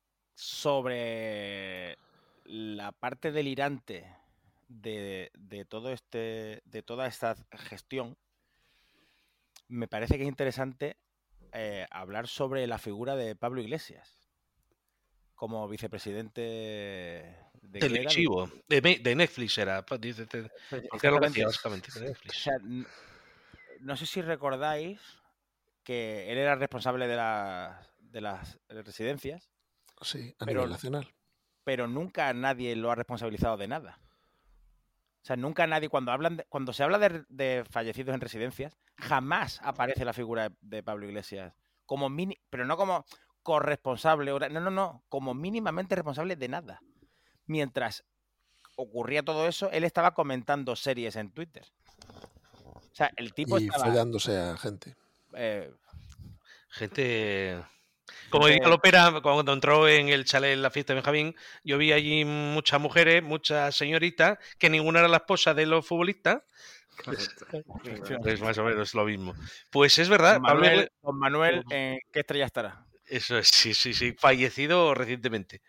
Sobre la parte delirante de toda esta gestión, me parece que es interesante hablar sobre la figura de Pablo Iglesias como vicepresidente televisivo, de Netflix era, porque era lo que hacía básicamente de Netflix. O sea, no sé si recordáis que él era responsable de las residencias. Sí, a nivel nacional. Pero nunca nadie lo ha responsabilizado de nada. O sea, nunca nadie, cuando se habla de fallecidos en residencias, jamás aparece la figura de Pablo Iglesias pero no como corresponsable, no, como mínimamente responsable de nada. Mientras ocurría todo eso, él estaba comentando series en Twitter. O sea, el tipo estaba follándose a gente. Gente... Como diría Lopera, cuando entró en el chalet en la fiesta de Benjamín, yo vi allí muchas mujeres, muchas señoritas, que ninguna era la esposa de los futbolistas. Es más o menos lo mismo. Pues es verdad. Don Manuel, ¿en qué estrella estará? Eso es, sí, fallecido recientemente.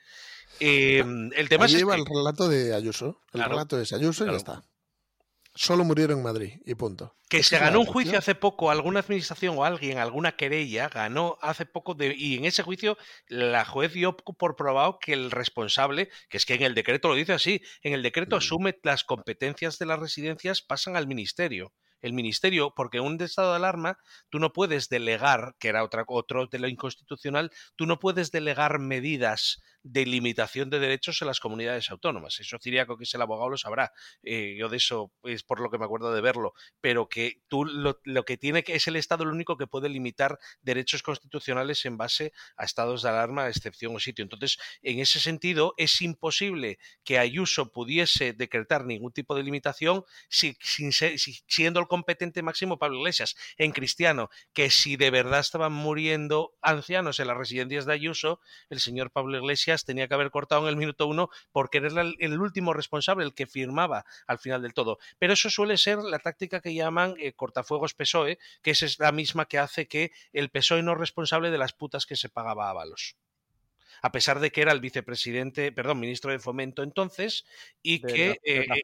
El tema Allí es lleva el relato de Ayuso. El claro, relato es Ayuso y ya está. Solo murieron en Madrid y punto. Que se ganó un juicio hace poco, alguna administración o alguien, alguna querella, ganó hace poco, y en ese juicio la juez dio por probado que el responsable, que es que en el decreto lo dice así, en el decreto asume las competencias de las residencias, pasan al ministerio. El ministerio, porque en un estado de alarma tú no puedes delegar, que era otro de lo inconstitucional, tú no puedes delegar medidas de limitación de derechos en las comunidades autónomas. Eso Ciriaco, que es el abogado, lo sabrá. Yo de eso es por lo que me acuerdo de verlo. Pero que tú lo que tiene que es el Estado el único que puede limitar derechos constitucionales en base a estados de alarma, excepción o sitio. Entonces, en ese sentido, es imposible que Ayuso pudiese decretar ningún tipo de limitación siendo el competente máximo Pablo Iglesias. En Cristiano, que si de verdad estaban muriendo ancianos en las residencias de Ayuso, el señor Pablo Iglesias tenía que haber cortado en el minuto 1 porque era el último responsable, el que firmaba al final del todo. Pero eso suele ser la táctica que llaman cortafuegos PSOE, que es la misma que hace que el PSOE no es responsable de las putas que se pagaba a Ábalos. A pesar de que era el ministro de Fomento entonces, y que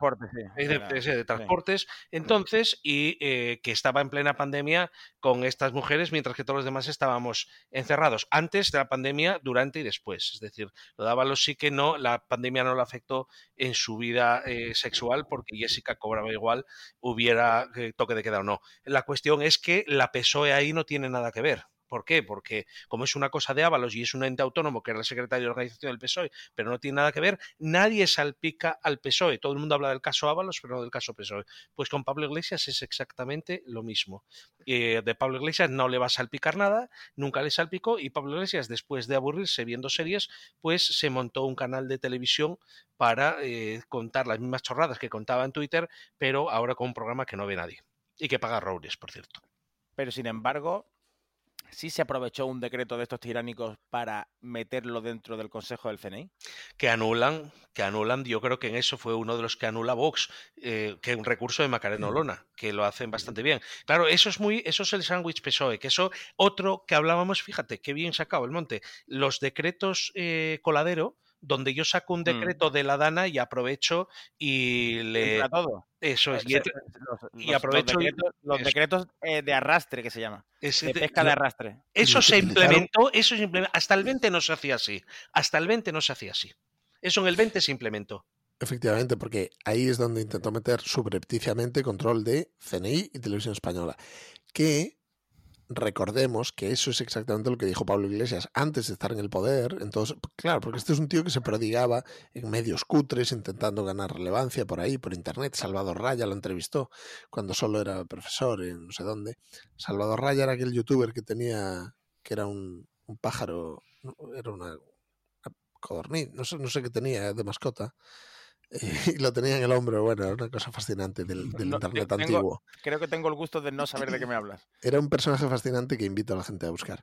de transportes entonces, y que estaba en plena pandemia con estas mujeres, mientras que todos los demás estábamos encerrados antes de la pandemia, durante y después. Es decir, lo de Ábalos sí que no, la pandemia no lo afectó en su vida sexual, porque Jessica cobraba igual, hubiera toque de queda o no. La cuestión es que la PSOE ahí no tiene nada que ver. ¿Por qué? Porque como es una cosa de Ábalos y es un ente autónomo que era el secretario de organización del PSOE, pero no tiene nada que ver, nadie salpica al PSOE. Todo el mundo habla del caso Ábalos, pero no del caso PSOE. Pues con Pablo Iglesias es exactamente lo mismo. De Pablo Iglesias no le va a salpicar nada, nunca le salpicó, y Pablo Iglesias, después de aburrirse viendo series, pues se montó un canal de televisión para contar las mismas chorradas que contaba en Twitter, pero ahora con un programa que no ve nadie. Y que paga robles, por cierto. Pero sin embargo, sí se aprovechó un decreto de estos tiránicos para meterlo dentro del Consejo del CNI. Que anulan que anulan, yo creo que en eso fue uno de los que anula Vox, que es un recurso de Macarena Olona, que lo hacen bastante bien. Claro, eso es el sándwich PSOE, que eso otro que hablábamos, fíjate, qué bien sacado el Monte, los decretos coladero, donde yo saco un decreto de la Dana y aprovecho y le... Entra todo. Eso es. Y Los aprovecho... los decretos de arrastre, que se llama. De pesca de arrastre. Eso se implementó, hasta el 20 no se hacía así. Hasta el 20 no se hacía así. Eso en el 20 se implementó. Efectivamente, porque ahí es donde intentó meter subrepticiamente control de CNI y Televisión Española. Que recordemos que eso es exactamente lo que dijo Pablo Iglesias antes de estar en el poder. Entonces, claro, porque este es un tío que se prodigaba en medios cutres, intentando ganar relevancia por ahí, por internet. Salvador Raya lo entrevistó cuando solo era profesor en no sé dónde. Salvador Raya era aquel youtuber que era un pájaro, era una codorniz, no sé qué tenía de mascota. Y lo tenía en el hombro, bueno, era una cosa fascinante del internet antiguo. Creo que tengo el gusto de no saber de qué me hablas. Era un personaje fascinante que invito a la gente a buscar.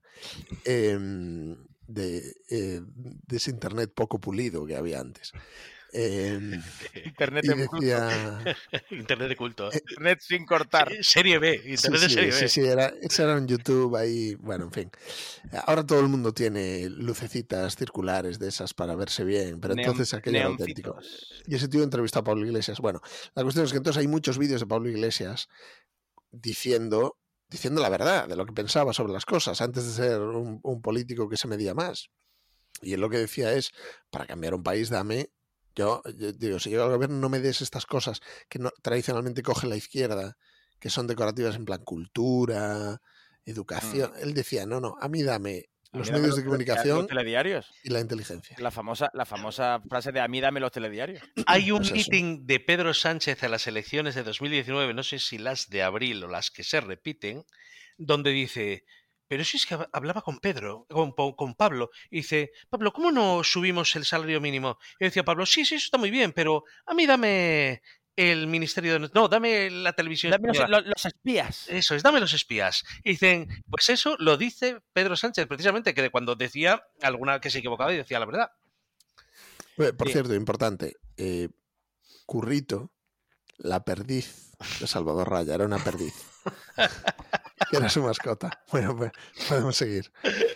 De ese internet poco pulido que había antes. Internet y decía... Internet de culto. Internet sin cortar. Serie B. Internet de serie B. Sí, ese era un YouTube ahí. Bueno, en fin. Ahora todo el mundo tiene lucecitas circulares de esas para verse bien, pero entonces aquello era auténtico. Y ese tío entrevistó a Pablo Iglesias. Bueno, la cuestión es que entonces hay muchos vídeos de Pablo Iglesias diciendo la verdad de lo que pensaba sobre las cosas antes de ser un político que se medía más. Y él lo que decía es, para cambiar un país, yo digo, si llego al gobierno no me des estas cosas que tradicionalmente coge la izquierda, que son decorativas en plan cultura, educación. Él decía, no, a mí dame los medios de comunicación, los telediarios y la inteligencia. La famosa frase de a mí dame los telediarios. Hay un meeting de Pedro Sánchez a las elecciones de 2019, no sé si las de abril o las que se repiten, donde dice... Pero si es que hablaba con Pablo, y dice, Pablo, ¿cómo no subimos el salario mínimo? Y decía Pablo, sí, eso está muy bien, pero a mí dame el ministerio de... No, dame la televisión. Dame los espías. Eso es, dame los espías. Y dicen, pues eso lo dice Pedro Sánchez, precisamente, que de cuando decía alguna que se equivocaba y decía la verdad. Por cierto, importante, Currito, la perdiz de Salvador Raya, era una perdiz. Que era su mascota. Bueno, pues podemos seguir.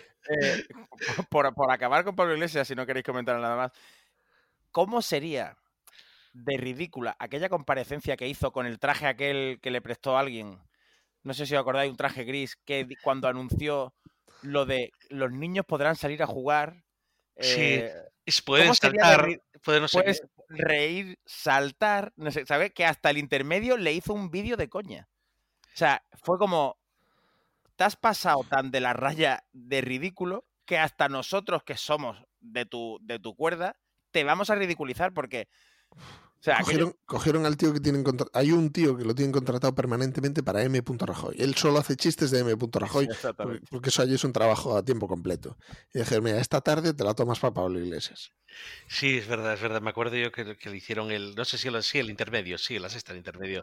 Por acabar con Pablo Iglesias, si no queréis comentar nada más, ¿cómo sería de ridícula aquella comparecencia que hizo con el traje aquel que le prestó a alguien? No sé si os acordáis, un traje gris, que cuando anunció lo de los niños podrán salir a jugar. Sí, pueden saltar, puedes reír, saltar, no sé, ¿sabes? Que hasta el intermedio le hizo un vídeo de coña. O sea, fue como, te has pasado tan de la raya de ridículo que hasta nosotros que somos de tu cuerda te vamos a ridiculizar porque... O sea, cogieron al tío que tienen contratado. Hay un tío que lo tienen contratado permanentemente para M. Rajoy. Él solo hace chistes de M. Rajoy porque eso allí es un trabajo a tiempo completo. Y dije, mira, esta tarde te la tomas para Pablo Iglesias. Sí, es verdad. Me acuerdo yo que le hicieron no sé si el intermedio, sí, la sexta, el intermedio.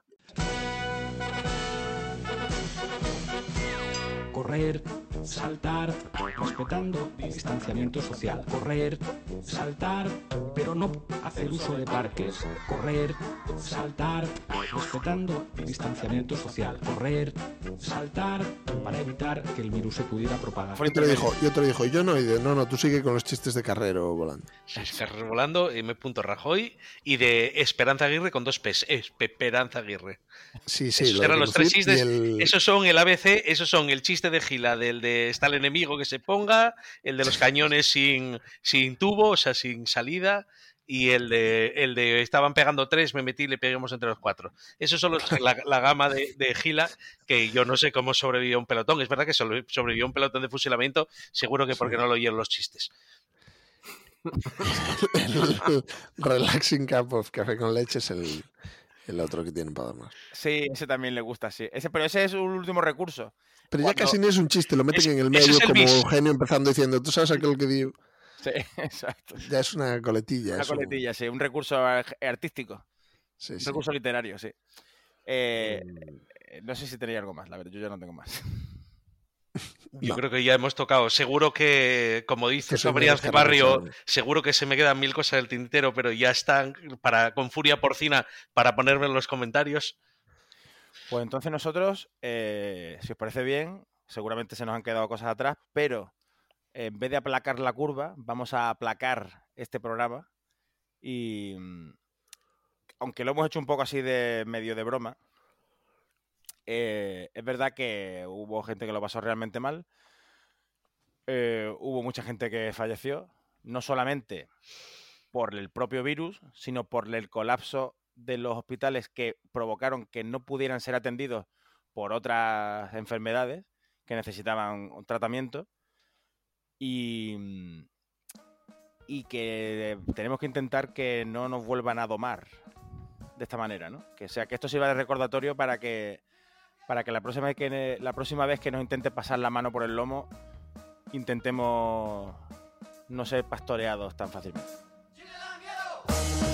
Correr, saltar, respetando distanciamiento social. Correr, saltar, pero no hacer uso de parques. Correr, saltar, respetando distanciamiento social. Correr, saltar, para evitar que el virus se pudiera propagar. Y otro dijo, yo no, tú sigue con los chistes de Carrero volando. Sí, Carrero volando, M. Rajoy, y de Esperanza Aguirre con 2 P's. Esperanza Aguirre. Sí, esos eran los 3 chistes. Esos son el ABC, esos son el chiste de Gila, del de está el enemigo que se ponga, el de los cañones sin tubo, o sea, sin salida, y el de estaban pegando 3, me metí y le peguemos entre los 4. Esos son la gama de Gila, que yo no sé cómo sobrevivió un pelotón. Es verdad que sobrevivió un pelotón de fusilamiento, seguro que porque no lo oyeron los chistes. El Relaxing Cup of Café con Leche es el otro que tienen para más. Sí, ese también le gusta, sí. Pero ese es un último recurso. Pero ya casi ni es un chiste, lo meten en el medio como Eugenio empezando diciendo, ¿tú sabes aquel que digo? Sí, exacto. Ya es una coletilla. Una coletilla, sí, un recurso artístico. Sí, un recurso literario, sí. No sé si tenéis algo más, la verdad, yo ya no tengo más. Yo No. creo que ya hemos tocado. Seguro que, como dice Que soy Fabrián menos de Barrio, carrachón. seguro que se me quedan 1000 cosas del tintero, pero ya están con furia porcina para ponerme en los comentarios. Pues entonces nosotros, si os parece bien, seguramente se nos han quedado cosas atrás, pero en vez de aplacar la curva, vamos a aplacar este programa y, aunque lo hemos hecho un poco así de medio de broma, es verdad que hubo gente que lo pasó realmente mal, hubo mucha gente que falleció, no solamente por el propio virus, sino por el colapso de los hospitales que provocaron que no pudieran ser atendidos por otras enfermedades que necesitaban un tratamiento y que tenemos que intentar que no nos vuelvan a domar de esta manera, ¿no? Que esto sirva de recordatorio para que la próxima vez que nos intente pasar la mano por el lomo intentemos no ser pastoreados tan fácilmente.